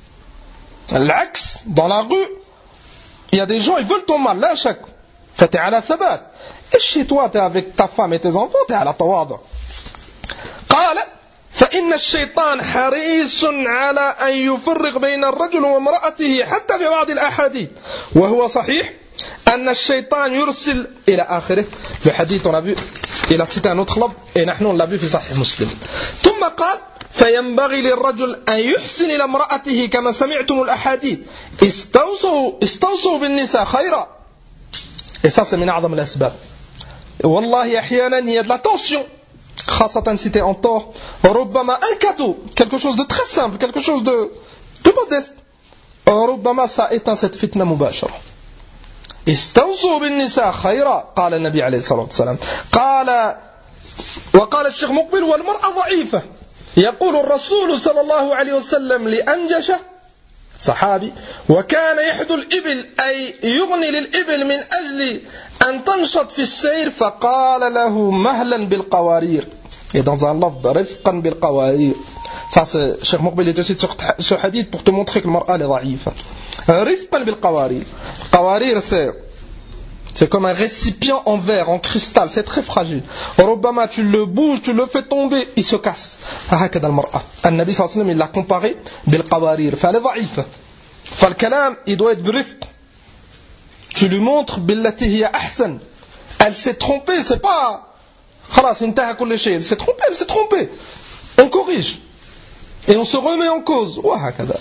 L'axe, dans la rue, il y a des gens, ils veulent ton mal, là, chaque. Fait t'es à la thabat. Et chez toi, t'es avec ta femme et tes enfants, t'es à la tawadu. قال فإن الشيطان حريص على أن يفرق بين الرجل وامرأته حتى في بعض الأحاديث وهو صحيح أن الشيطان يرسل إلى آخره. Le hadith, on a vu, il a cité un autre love et نحن on l'a vu في صحيح مسلم. ثم قال فينبغي للرجل أن يحسن إلى امرأته كما سمعتم الأحاديث استوصوا بالنساء خيرا. Et ça c'est من أعظم الأسباب. والله أحيانا il y a de la tension. خاصة si t'es en tort. ربما un cadeau, quelque chose de très simple, quelque chose de modeste. ربما ça éteint cette fitna مباشرة. استوصوا بالنساء خيرا قال النبي عليه الصلاة والسلام. قال وقال الشيخ مقبل والمرأة ضعيفة. يقول الرسول صلى الله عليه وسلم لأنجشة صحابي وكان يحدو الإبل أي يغني للإبل من أجل أن تنشط في السير فقال له مهلا بالقوارير. Et dans un lafz رفقا بالقوارير. Ça c'est Cheikh Mouqbil est aussi sur ce hadith pour te montrer que le mar'a est ضعيفة. رفقا بالقوارير. قوارير c'est comme un récipient en verre, en cristal, c'est très fragile. ربما tu le bouges, tu le fais tomber, il se casse. هكذا المرأة. النبي صلى الله عليه وسلم il l'a comparé بالقوارير. فelle est ضعيفة. فالكلام il doit être برفق. Tu lui montres بالتي هي أحسن. Elle s'est trompée, c'est pas خلاص انتهى كل شيء. Elle s'est trompée. On corrige. Et on se remet en cause. وهكذا.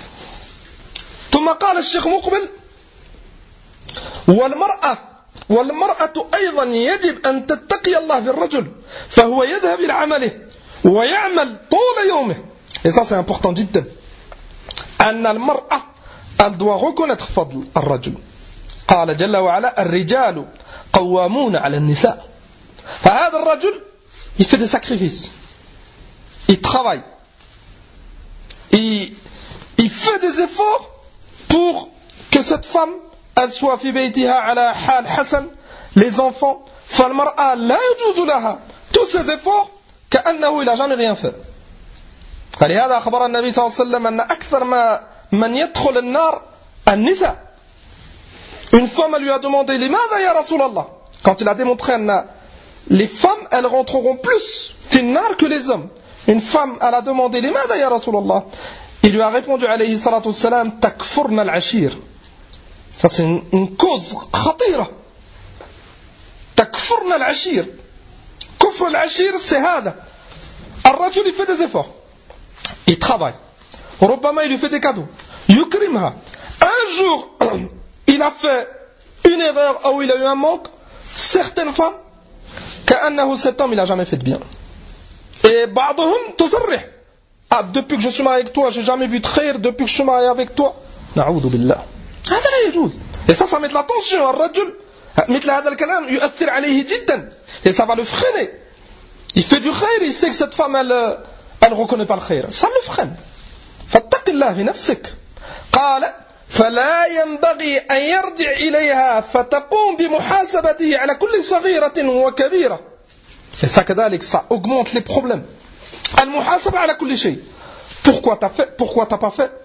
ثم قال الشيخ مقبل والمرأة أيضا يجب أن تتقي الله بالرجل فهو يذهب إلى عمله ويعمل طول يومه. Et ça c'est important جدا. أن المرأة elle doit reconnaître فضل الرجل. قال جل وعلا الرجال قوامون على النساء. فهذا الرجل il fait des sacrifices. Il travaille. Il fait des efforts pour que cette femme elle soit في بيتها على حال حسن. Les enfants. فالمرأة لا يجوز لها tous ces efforts كأنه il a jamais rien fait. فلهذا أخبر النبي صلى الله عليه وسلم أن أكثر من يدخل النار النساء. Une femme elle lui a demandé لماذا يا رسول الله. Quand il a démontré أن les femmes elles rentreront plus في النار que les hommes. Une femme elle a demandé لماذا يا رسول الله. Il lui a répondu عليه الصلاة والسلام تكفرن العشير. Ça c'est une cause خطيرة. تكفرن العشير. كفر العشير c'est هذا. الرجل il fait des efforts, il travaille, ربما il lui fait des cadeaux, يكرمها. Un jour il a fait une erreur ou il a eu un manque, certaines femmes كأنه cet homme il a jamais fait de bien. Et بعضهم تصرح, depuis que je suis marié avec toi j'ai jamais vu de khair, depuis que je suis marié avec toi نعوذ بالله. هذا لا يجوز. Et ça met de la tension. الرجل مثل هذا الكلام يؤثر عليه جدا et ça va le freiner. Il fait du khair, il sait que cette femme elle reconnaît pas le khair, ça le freine. فاتق الله في نفسك. قال فلا ينبغي أن يرجع إليها فتقوم بمحاسبته على كل صغيرة وكبيرة. Et ça كذلك ça augmente les problèmes. المحاسبة على كل شيء. Pourquoi t'as fait, pourquoi t'as pas fait?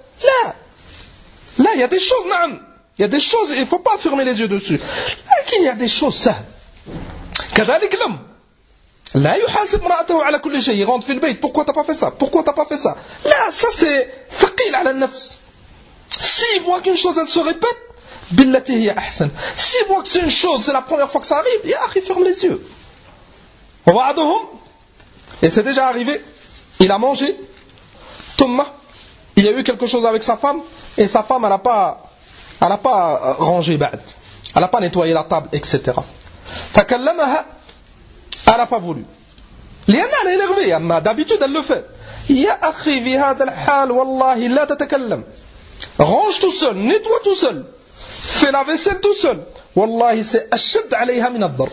Là il y a des choses, نعم. Il y a des choses, il ne faut pas fermer les yeux dessus. لكن il y a des choses سهل. كذلك l'homme لا يحاسب امرأته على كل شيء. Il rentre في البيت, pourquoi t'as pas fait ça? Pourquoi t'as pas fait ça? Là, ça c'est ثقيل على النفس. S'il voit qu'une chose elle se répète, بالتي هي أحسن. S'il voit que c'est une chose, c'est la première fois que ça arrive, يا أخي ferme les yeux. وبعضهم, et c'est déjà arrivé, il a mangé, ثم il y a eu quelque chose avec sa femme, et sa femme elle n'a pas rangé بعد, elle n'a pas nettoyé la table, etc. فكلمها, elle n'a pas voulu. لأنها elle est énervée, أما d'habitude elle le fait. يا أخي في هذا الحال والله لا تتكلم. Range tout seul, nettoie tout seul, fais la vaisselle tout seul. والله c'est أشد عليها من الضرب.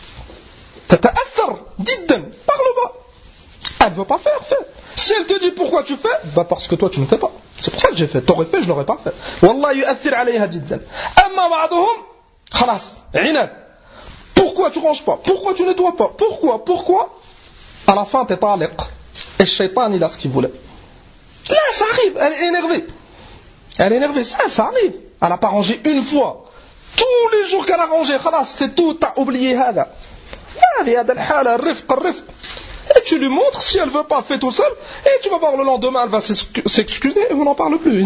تتأثر جدا, parle pas. Elle ne veut pas faire, fais. Si elle te dit pourquoi tu fais, bah parce que toi tu ne fais pas. C'est pour ça que j'ai fait. T'aurais fait, je l'aurais pas fait. والله يؤثر عليها جدا. أما بعضهم خلاص عناد. Pourquoi tu ranges pas? Pourquoi tu nettoies pas? Pourquoi? À la fin t'es طالق. Et le shaitan il a ce qu'il voulait. Là ça arrive, elle est énervée. Ça arrive. Elle n'a pas rangé une fois. Tous les jours qu'elle a rangé, خلاص, c'est tout, t'as oublié هذا. في هذا الحالة الرفق. Et tu lui montres, si elle ne veut pas, fais tout seul, et tu vas voir le lendemain, elle va s'excuser, et on n'en parle plus.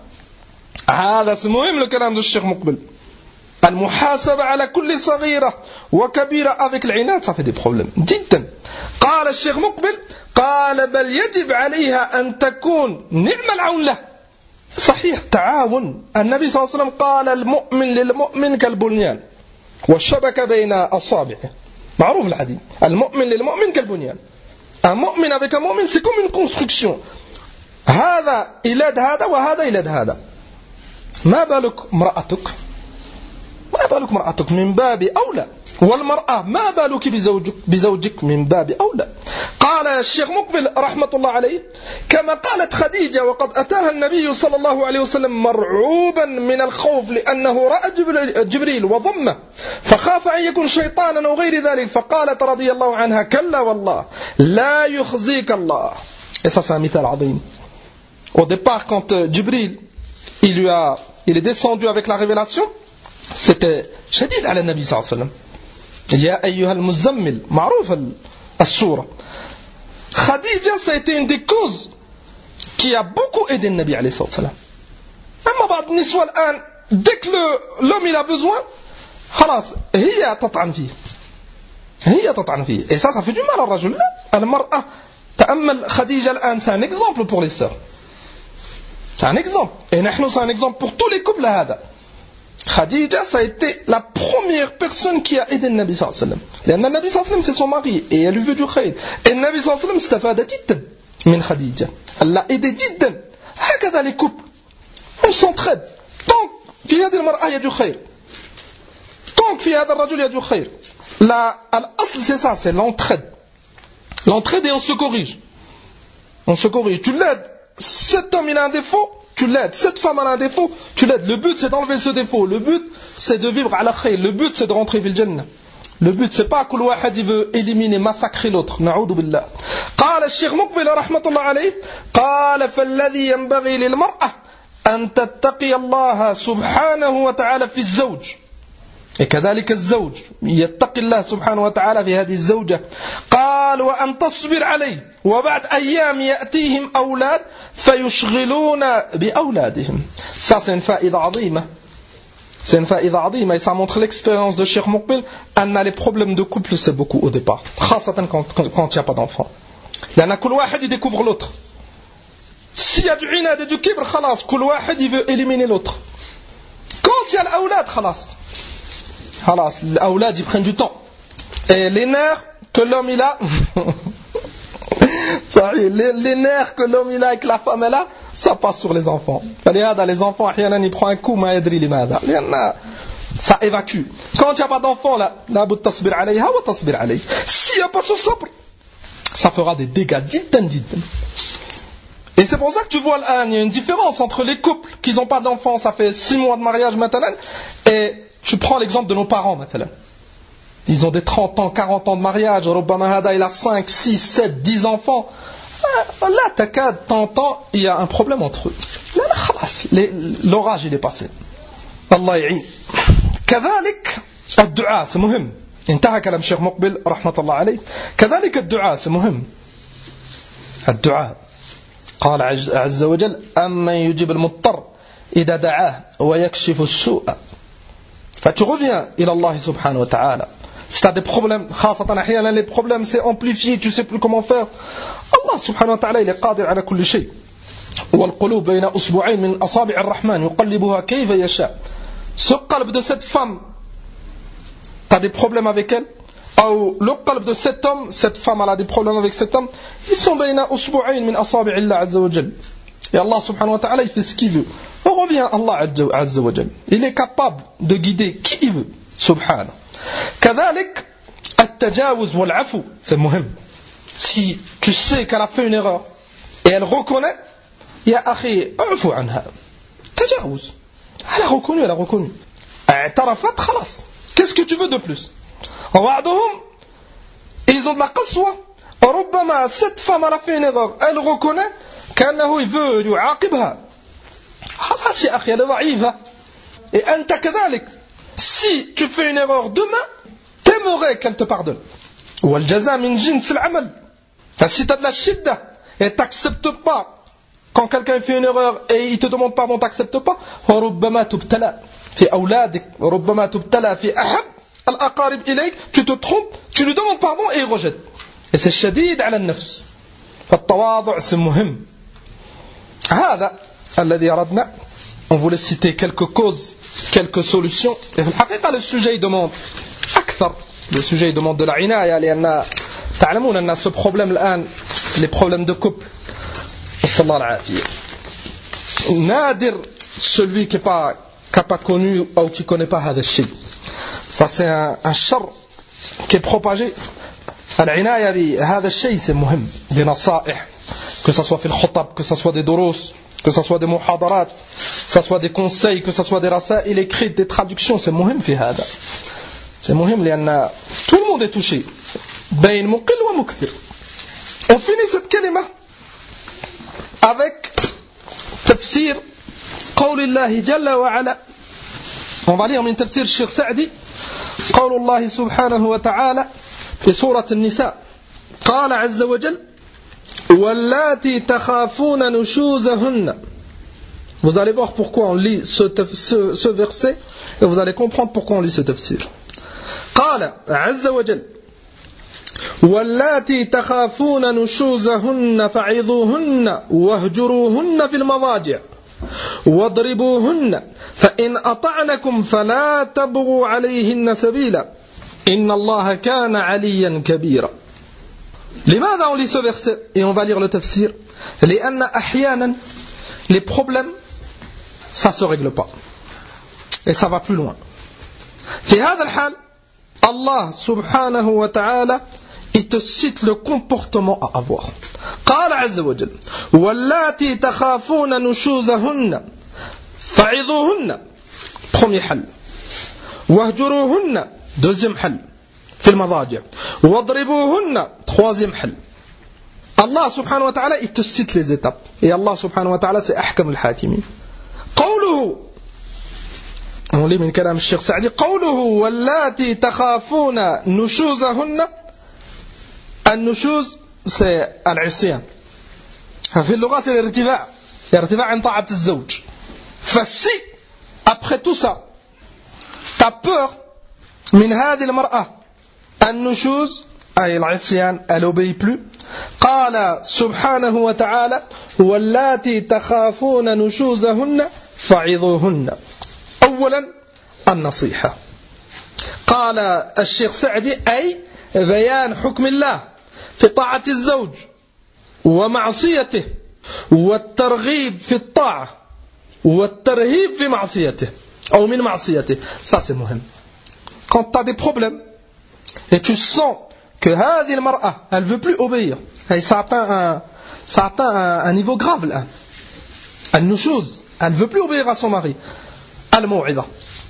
هذا c'est مهم le كلام de Cheikh Muqbil. المحاسبة على كل صغيرة وكبيرة avec العناد, ça fait des problèmes جدا. قال الشيخ مقبل قال بل يجب عليها أن تكون نعم العون له. صحيح تعاون. النبي صلى الله عليه وسلم قال المؤمن للمؤمن كالبنيان والشبكة بين أصابعه. معروف الحديث. المؤمن للمؤمن كالبنيان. Un mu'min avec un mu'min, c'est comme une construction. هذا إلاد هذا وهذا إلاد هذا. ما بالك مرأتك من باب أولى. والمرأة ما بالك بزوجك من باب أولى. قال الشيخ مقبل رحمة الله عليه كما قالت خديجة وقد أتاها النبي صلى الله عليه وسلم مرعوبا من الخوف لأنه رأى جبريل وضمه فخاف أن يكون شيطانا أو غير ذلك فقالت رضي الله عنها كلا والله لا يخزيك الله. Et ça c'est un مثال عظيم. Au départ quand Jibril il est descendu avec la révélation, c'était شديد على النبي صلى الله عليه وسلم. يا أيها المزمل, معروف السورة. Khadija, ça a été une des causes qui a beaucoup aidé le Nabi alayhi salam. أما بعض النسوة الآن, dès que l'homme il a besoin, خلاص هي تطعن فيه. Et ça fait du mal au rajul. لا, المرأة, تأمل خديجة الآن, c'est un exemple pour les sœurs. C'est un exemple. Et nous, c'est un exemple pour tous les couples هذا. Khadija, ça a été la première personne qui a aidé le Nabi sallallahu alayhi wa sallam. لأن النبي صلى الله عليه وسلم c'est son mari et elle lui veut du khayr. Et le Nabi صلى الله عليه وسلم استفاد جدا من خديجة. Elle l'a aidé جدا. هكذا les couples. On s'entraide. Tant في هذه المرأة il y a du khayr. Tant في هذا الرجل il y a du khayr. الأصل c'est ça, c'est l'entraide. L'entraide et on se corrige. Tu l'aides. Cet homme il a un défaut, tu l'aides. Cette femme a un défaut, tu l'aides. Le but c'est d'enlever ce défaut. Le but c'est de vivre à la khayr. Le but c'est de rentrer fil jannah. Le but c'est pas que l'ouahad il veut éliminer, massacrer l'autre. Na'oudou billah. قال الشيخ مقبل رحمة الله عليه قال فالذي ينبغي للمرأة أن تتقي الله سبحانه وتعالى في الزوج. Et كذلك الزوج يتقي الله سبحانه وتعالى في هذه الزوجة. قال وأن تصبر عليه وبعد أيام يأتيهم أولاد فيشغلون بأولادهم. Ça c'est une faïda عظيمة. C'est une faïda adima et ça montre l'expérience de Cheikh Muqbil. Les problèmes de couple, c'est beaucoup au départ. Khasatan quand il n'y a pas d'enfant. L'un كل واحد il découvre l'autre. S'il y a du inad et du kibr, khalas, كل واحد il veut éliminer l'autre. Quand il y a l'aoulad, khalas, l'aoulad ils prennent du temps. Et les nerfs que l'homme il a, les nerfs que l'homme il a avec la femme elle a, ça passe sur les enfants. Les enfants, il prend un coup, ça évacue. Quand il n'y a pas d'enfant, là, s'il n'y a pas ce sabr, ça fera des dégâts. Et c'est pour ça que tu vois, il y a une différence entre les couples qui n'ont pas d'enfants, ça fait 6 mois de mariage maintenant, et tu prends l'exemple de nos parents maintenant. Ils ont des 30 ans, 40 ans de mariage, Rubbama Hada il a 5, 6, 7, 10 enfants. Là, t'as qu'à t'entends, il y a un problème entre eux. Là, l'orage il est passé. Allah ya'in. كذلك الدعاء c'est مهم. انتهى كلام الشيخ مقبل رحمة الله عليه. كذلك الدعاء c'est مهم. الدعاء قال عز وجل أمن يجيب المضطر إذا دعاه ويكشف السوء. Tu reviens إلى الله سبحانه وتعالى. Si tu as des problèmes, les problèmes c'est amplifié, tu ne sais plus comment faire. Allah subhanahu wa ta'ala il est qadir ala kulli shay. والقلوب بين أصبعين من أصابع الرحمن يقلبها كيف يشاء. Ce qalb de cette femme, tu as des problèmes avec elle, ou le qalb de cet homme, cette femme elle a des problèmes avec cet homme, ils sont بين أصبعين من أصابع الله عز وجل. Et Allah subhanahu wa ta'ala il fait ce qu'il veut. On revient à Allah azza wa jal. Il est capable de guider qui il veut. Subhanahu. كذلك التجاوز والعفو. C'est مهم. Si tu sais qu'elle a fait une erreur et elle reconnaît, يا أخي اعفو عنها. تجاوز. Elle a reconnu. اعترفت خلاص. Qu'est-ce que tu veux de plus? وبعضهم ils ont de la قسوة. ربما cette femme elle a fait une erreur, elle reconnaît كأنه il veut يعاقبها. خلاص يا أخي elle est ضعيفة. Et أنت كذلك. Si tu fais une erreur demain, t'aimerais qu'elle te pardonne. والجزاء من جنس العمل. Si tu as de la shidda et t'acceptes pas quand quelqu'un fait une erreur et il te demande pardon, t'acceptes pas. وربما تبتلى في أولادك وربما تبتلى في أحب الأقارب إليك. Tu te trompes, tu lui demandes pardon et il rejette. Et c'est شديد على النفس. فالتواضع c'est مهم. هذا الذي أردنا. On voulait citer quelques causes, quelques solutions. Et le sujet il demande le sujet il demande de la inaya. لأن تعلمون أن ce problème الآن, les problèmes de couple, صلى الله العافية, نادر celui qui n'a pas connu ou qui ne connaît pas هذا الشيء. C'est un شر qui est propagé. العناية بهذا الشيء c'est مهم. بنصائح, que ça soit في الخطب, que ça soit des دروس, que ce soit des muhadarat, que ce soit des conseils, que ce soit des rasaïl écrites, des traductions, c'est muhim fi hada. C'est muhim لأن tout le monde est touché. بين مقل ومكثر. On finit cette kalima avec tafsir قول الله جل وعلا. On va lire من تفسير الشيخ سعدي قول الله سبحانه وتعالى في سورة النساء قال عز وجل واللاتي تخافون نشوزهن. Vous allez voir pourquoi on lit ce verset et vous allez comprendre pourquoi on lit ce tafsir. قال عز وجل واللاتي تخافون نشوزهن فعظوهن واهجروهن في المضاجع واضربوهن فإن أطعنكم فلا تبغوا عليهن سبيلا إن الله كان عليا كبيرا. لماذا on lit ce verset et on va lire le tafsir? لأن أحيانا les problèmes ça se règle pas et ça va plus loin. في هذا الحال Allah subhanahu wa ta'ala il te cite le comportement à avoir. قال عز وجل واللاتي تخافون نشوزهن فعظوهن premier حل واهجروهن deuxième حل في المضاجع واضربوهن troisième حل. Allah subhanahu wa ta'ala il te cite les étapes et Allah subhanahu wa ta'ala c'est أحكم الحاكمين. قوله on lit من كلام الشيخ سعدي قوله واللاتي تخافون نشوزهن. النشوز c'est العصيان في اللغة c'est الارتفاع عن طاعة الزوج. فسي après tout ça a peur من هذه المرأة النشوز أي العصيان elle n'obéit plus قال سبحانه وتعالى واللاتي تخافون نشوزهن فعظوهن أولا النصيحة قال الشيخ سعدي أي بيان حكم الله في طاعة الزوج ومعصيته والترغيب في الطاعة والترهيب في معصيته أو من معصيته. Ça c'est مهم. Quand tu as des problèmes et tu sens que هذه المرأة elle veut plus obéir, ça atteint un niveau grave là. النشوز, elle veut plus obéir à son mari. الموعظة.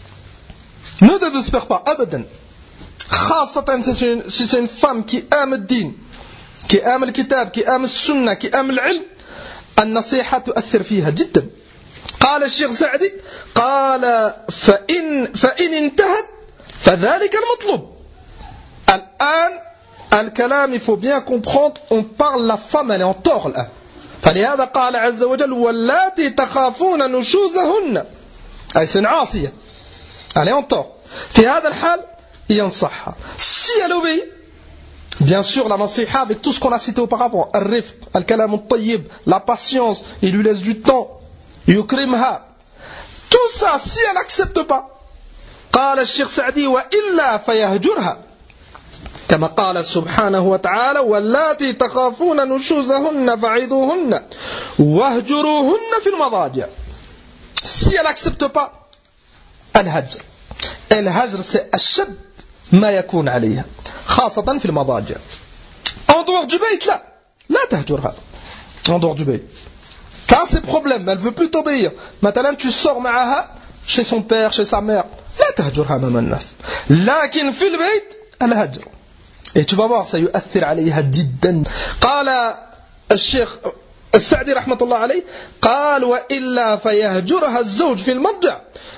Ne désespère pas أبدا. خاصة si c'est une femme qui aime الدين, qui aime الكتاب, qui aime السنة, qui aime العلم, النصيحة تؤثر فيها جدا. قال الشيخ سعدي قال فإن انتهت فذلك المطلوب. الآن الكلام il faut bien comprendre, on parle la femme elle est en tort الآن. فلهذا قال عز وجل واللاتي تخافون نشوزهن أي c'est une عاصية elle est en tort. في هذا الحال ينصحها si elle obéit. Bien sûr, la nasiha avec tout ce qu'on a cité auparavant, al-rifq, al-kalam al-tayyib, la patience, il lui laisse du temps, yukrimha. Tout ça, si elle n'accepte pas, قال الشيخ سعدي وإلا فيهجرها كما قال سبحانه وتعالى واللاتي تخافون نشوزهن فعظوهن واهجروهن في المضاجع. Si elle n'accepte pas, الهجر. الهجر c'est الشد ما يكون عليها خاصة في المضاجع. En dehors du bayt, لا تهجرها. En dehors du bayt. Quand c'est problème, elle veut plus t'obéir. Maintenant tu sors معها chez son père, chez sa mère. لا تهجرها أمام الناس. لكن في البيت الهجر. Et tu vas voir, ça يؤثر عليها جدا. قال الشيخ السعدي رحمة الله عليه قال وإلا فيهجرها الزوج في المضجع.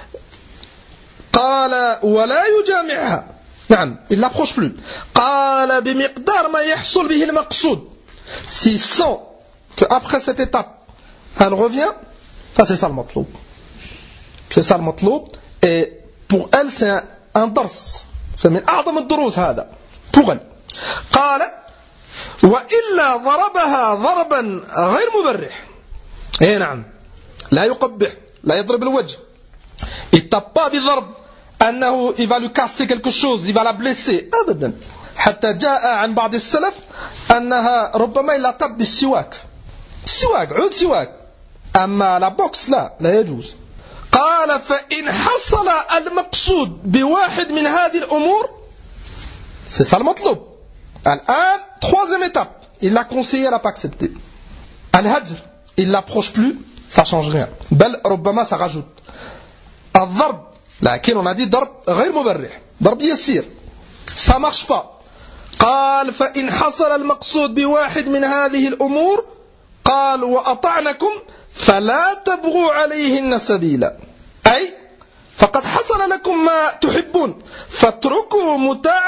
قال ولا يجامعها. نعم, il l'approche plus. قال بمقدار ما يحصل به المقصود. S'il sent qu'après cette étape, elle revient, ça c'est ça le مطلوب. C'est ça le مطلوب. Et pour elle, c'est un dars. C'est من أعظم الدروس هذا. Pour elle. قال وإلا ضربها ضربا غير مبرح. إيه نعم. لا يقبح, لا يضرب الوجه. Il tape pas بالضرب. أنه il va lui casser quelque chose, il va la blesser. أبدا. حتى جاء عن بعض السلف أنها ربما لا تب بالسواك. سواك, عود سواك. أما لا بوكس لا يجوز. قال فإن حصل المقصود بواحد من هذه الأمور, c'est ça le مطلوب. الآن troisième étape, il l'a conseillé, elle n'a pas accepté. الهجر, il l'approche plus, ça change rien. بل ربما ça rajoute. الضرب, لكن on a dit ضرب غير مبرح, ضرب يسير, ça marche pas. قال فإن حصل المقصود بواحد من هذه الأمور قال وأطعنكم فلا تبغوا عليهن سبيلا. أي فقد حصل لكم ما تحبون فاتركوا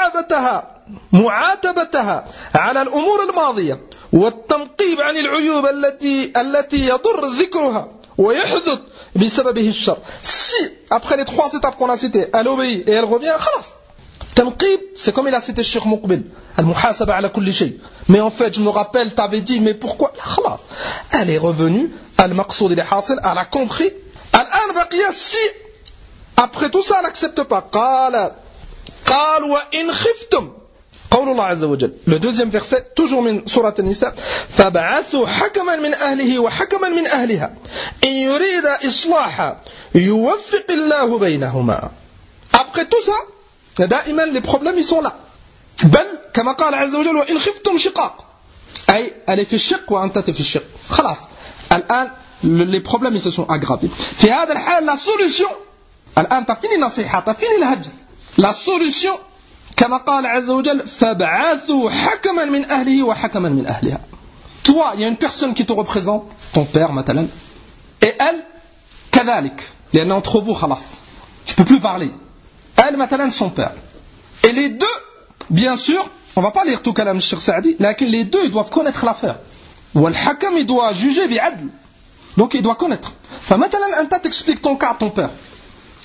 معاتبتها على الأمور الماضية والتنقيب عن العيوب التي يضر ذكرها ويحدث بسببه الشر. Si après les trois étapes qu'on a citées, elle obéit et elle revient, خلاص. Tanqib, c'est comme il a cité Cheikh Muqbil, al-muhasaba ala kulli shay. Mais en fait, je me rappelle, t'avais dit, mais pourquoi? خلاص. Elle est revenue, al-maqsoud il est hasil, elle a compris. Al-an baqiya, si après tout ça, elle n'accepte pas. قال وإن خفتم. قول الله عز وجل. Le deuxième verset, toujours من سورة النساء. فبعثوا حكما من أهله وحكما من أهلها. إن يريد إصلاحا يوفق الله بينهما. Après tout ça, دائما les problèmes ils sont là. بل كما قال عز وجل وإن خفتم شقاق. أي elle est في الشق وأنت في الشق. خلاص. الآن les problèmes ils se sont aggravés. في هذا الحال la solution. الآن t'as fini النصيحة, t'as fini le hajj. La solution كما قال عز وجل فبعثوا حكما من أهله وحكما من أهلها. Toi, il y a une personne qui te représente, ton père مثلا, et elle كذلك, لأن entre vous خلاص, tu peux plus parler. Elle مثلا son père. Et les deux, bien sûr, on va pas lire tout كلام الشيخ سعدي, لكن les deux ils doivent connaître l'affaire. والحكم il doit juger بعدل. Donc il doit connaître. فمثلا أنت t'expliques ton cas à ton père.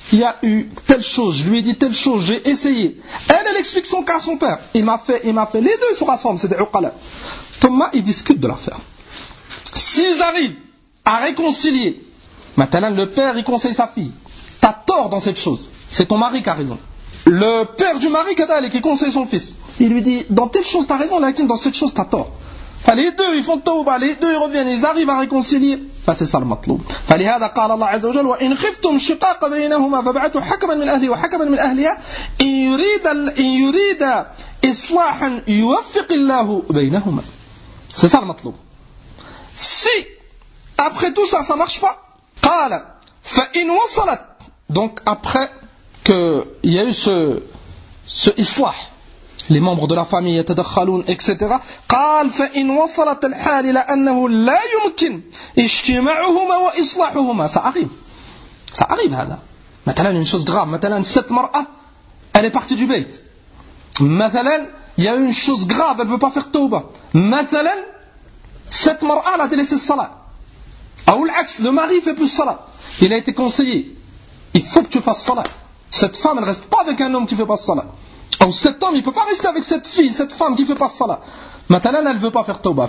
il y a eu telle chose, je lui ai dit telle chose, j'ai essayé. Elle explique son cas à son père. Il m'a fait. Les deux ils se rassemblent, c'est des uqala. Thomas, ils discutent de l'affaire. S'ils arrivent à réconcilier, maintenant le père il conseille sa fille. T'as tort dans cette chose. C'est ton mari qui a raison. Le père du mari qui conseille son fils. Il lui dit, dans telle chose t'as raison, lakin dans cette chose t'as tort. Enfin, les deux ils font tawba, les deux ils reviennent, ils arrivent à réconcilier. Enfin, c'est ça le matloub. فلهذا قال الله عز وجل وإن خفتم شقاق بينهما فابعثوا حكما من أهله وحكما من أهلها إن يريد إصلاحا يوفق الله بينهما. C'est ça le matloub. Si après tout ça ça marche pas, قال فإن وصلت, donc après qu'il y a eu ce islah, les membres de la famille يتدخلون etc. قال فإن وصلت الحال إلى أنه لا يمكن اجتماعهما وإصلاحهما. Ça arrive هذا. مثلا une chose grave, مثلا cette mar'a elle est partie du bayt. مثلا il y a une chose grave, elle veut pas faire tawba. مثلا cette mar'a elle a délaissé le salat. Ou l'axe, le mari fait plus salat. Il a été conseillé, il faut que tu fasses salat. Cette femme elle reste pas avec un homme qui fait pas salat. Ou cet homme, il ne peut pas rester avec cette fille, cette femme qui ne fait pas salat. Maintenant, elle ne veut pas faire tawbah.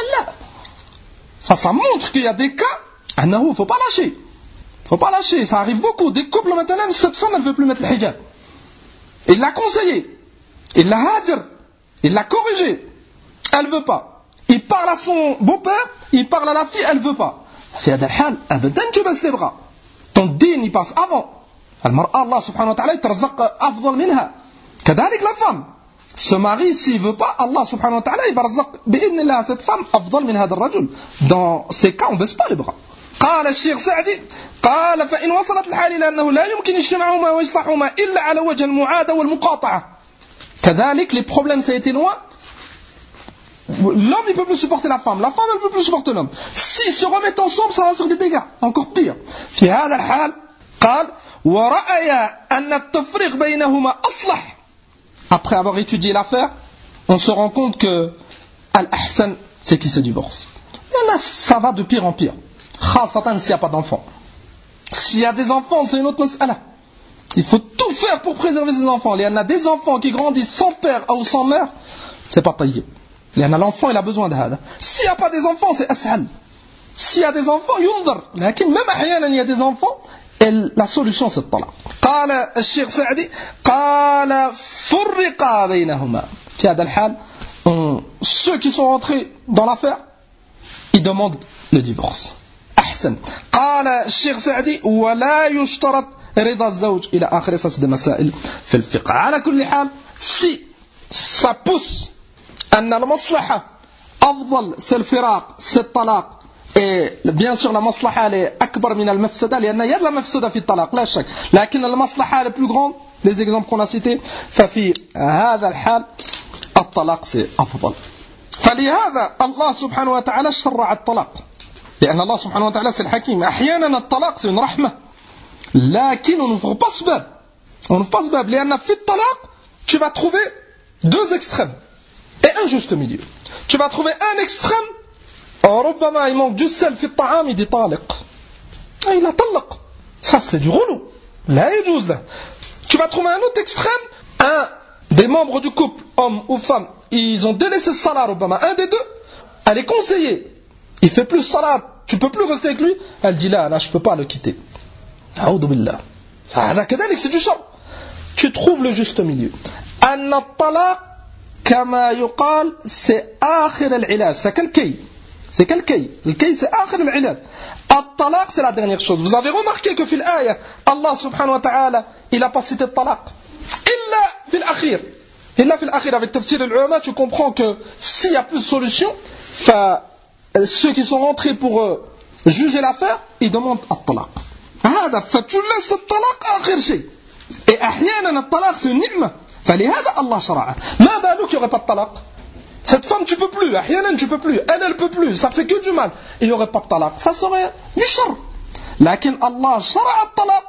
Ça montre qu'il y a des cas, il ne faut pas lâcher. Il ne faut pas lâcher. Ça arrive beaucoup. Des couples, maintenant, cette femme, elle ne veut plus mettre le hijab. Il l'a conseillé. Il l'a hajar. Il l'a corrigé. Elle ne veut pas. Il parle à son beau-père, il parle à la fille, elle ne veut pas. Tu baisses les bras. Ton din, il passe avant. Allah subhanahu wa ta'ala, il te razaq afdal minha. كذلك la femme. Ce mari, s'il ne veut pas, Allah subhanahu wa ta'ala, il va razaq bi'idnillah cette femme afdal min hada الرجل. Dans ces cas, on ne baisse pas les bras. قال الشيخ سعدي قال فإن وصلت الحال إلى أنه لا يمكن اجتماعهما وإصلاحهما إلا على وجه المعادة والمقاطعة. كذلك les problèmes ça a été loin. L'homme il peut plus supporter la femme elle peut plus supporter l'homme. S'ils se remettent ensemble, ça va faire des dégâts encore pire. في هذا الحال قال ورأي أن التفريق بينهما أصلح. Après avoir étudié l'affaire, on se rend compte que Al-Ahsan, c'est qui se divorce. Et là, ça va de pire en pire. Khasatan s'il n'y a pas d'enfants. S'il y a des enfants, c'est une autre mas'ala. Il faut tout faire pour préserver ses enfants. Il y en a des enfants qui grandissent sans père ou sans mère, c'est pas taillé. Il y en a l'enfant, il a besoin de hada. S'il n'y a pas des enfants, c'est ashal. S'il y a des enfants, yundar. Mais même ahyanan, il y a des enfants, la solution c'est le talaq. قال الشيخ سعدي قال فرقا بينهما. في هذا الحال, ceux qui sont rentrés dans l'affaire, ils demandent le divorce. أحسن. قال الشيخ سعدي ولا يشترط رضا الزوج إلى آخر أساس المسائل في الفقه. على كل حال, si ça pousse أن المصلحة أفضل c'est le firaq, c'est le talaq. Et bien sûr la maslaha elle est akbar min al-mafsada, il y a de la mafsada fi talaq la shak, lakin la maslaha elle est plus grande. Les exemples qu'on a cités, ففي هذا الحال الطلاق c'est أفضل. فلهذا الله سبحانه وتعالى شرع الطلاق, لأن الله سبحانه وتعالى c'est le hakim. أحيانا الطلاق c'est une rahma, lakin on n'ouvre pas ce bab, لأن في الطلاق tu vas trouver deux extrêmes et un juste milieu. Tu vas trouver un extrême, ربما il manque du sel في الطعام, il dit طالق, il a طلق, ça c'est du relou, لا يجوز له. Tu vas trouver un autre extrême, un des membres du couple, homme ou femme, ils ont délaissé le salat, ربما un des deux, elle est conseillée, il fait plus salat, tu peux plus rester avec lui, elle dit là je peux pas le quitter. أعوذ بالله. هذا كذلك c'est du شر. Tu trouves le juste milieu. أن الطلاق كما يقال c'est آخر العلاج, c'est quel kay. C'est quel kay? Le kay c'est آخر العلاج. الطلاق c'est la dernière chose. Vous avez remarqué que في الآية Allah subhanahu wa ta'ala il a pas cité le talaq إلا في الأخير. إلا في الأخير. Avec tafsir al-ulama tu comprends que s'il y a plus de solution, ceux qui sont rentrés pour juger l'affaire ils demandent الطلاق. هذا فتو laisse الطلاق آخر شيء. Et أحيانا الطلاق c'est une نعمة, فلهذا الله شرعه. ما بالك il n'y aurait pas de talaq. Cette femme tu peux plus, أحيانا tu peux plus, elle peut plus, ça fait que du mal, il n'y aurait pas de talaq, ça serait du shar. لكن الله شرع الطلاق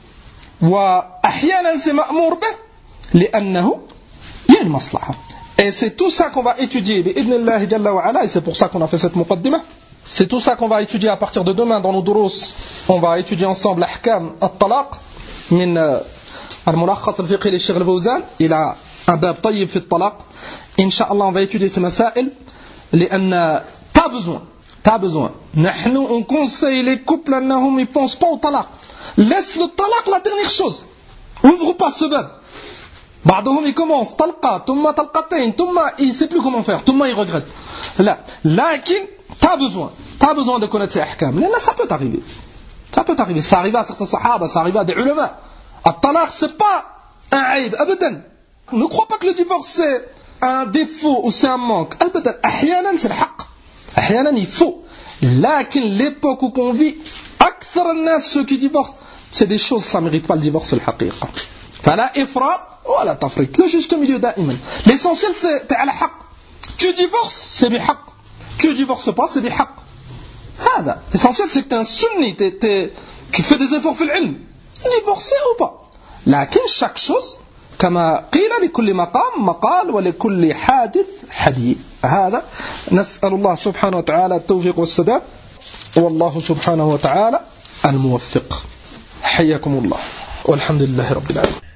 وأحيانا c'est مأمور به لأنه il y a une maslaha. Et c'est tout ça qu'on va étudier بإذن الله جل وعلا, et c'est pour ça qu'on a fait cette muqaddimah. C'est tout ça qu'on va étudier à partir de demain dans nos durus. On va étudier ensemble l'ahkam al-talaq. من الملخص الفقهي للشيخ الفوزان إلى un bab طيب في الطلاق. Inch'Allah, on va étudier ces مسائل لأن t'as besoin. نحن on conseille les couples أنهم ils pensent pas au talaq. Laisse le talaq la dernière chose. Ouvre pas ce bab. بعضهم il commence طلقة ثم طلقتين ثم il sait plus comment faire ثم il regrette. لا لكن t'as besoin de connaître ces ahkam. Là ça peut t'arriver. Ça arrive à certains sahaba, ça arrive à des ulama. الطلاق c'est pas un aïb abadan. Ne crois pas que le divorce c'est un défaut ou c'est un manque. أبدا أحيانا c'est le حق. أحيانا il faut. لكن l'époque où on vit أكثر الناس ceux qui divorcent c'est des choses ça mérite pas le divorce في الحقيقة. فلا إفراط ولا تفريط. Le juste milieu دائما. L'essentiel c'est t'es على حق. Tu divorces c'est بحق. Tu divorces pas c'est بحق. هذا. L'essentiel c'est que t'es un sunni. Tu fais des efforts في العلم. Divorcer ou pas. لكن chaque chose كما قيل لكل مقام مقال ولكل حادث حديث. هذا نسأل الله سبحانه وتعالى التوفيق والسداد والله سبحانه وتعالى الموفق. حياكم الله والحمد لله رب العالمين.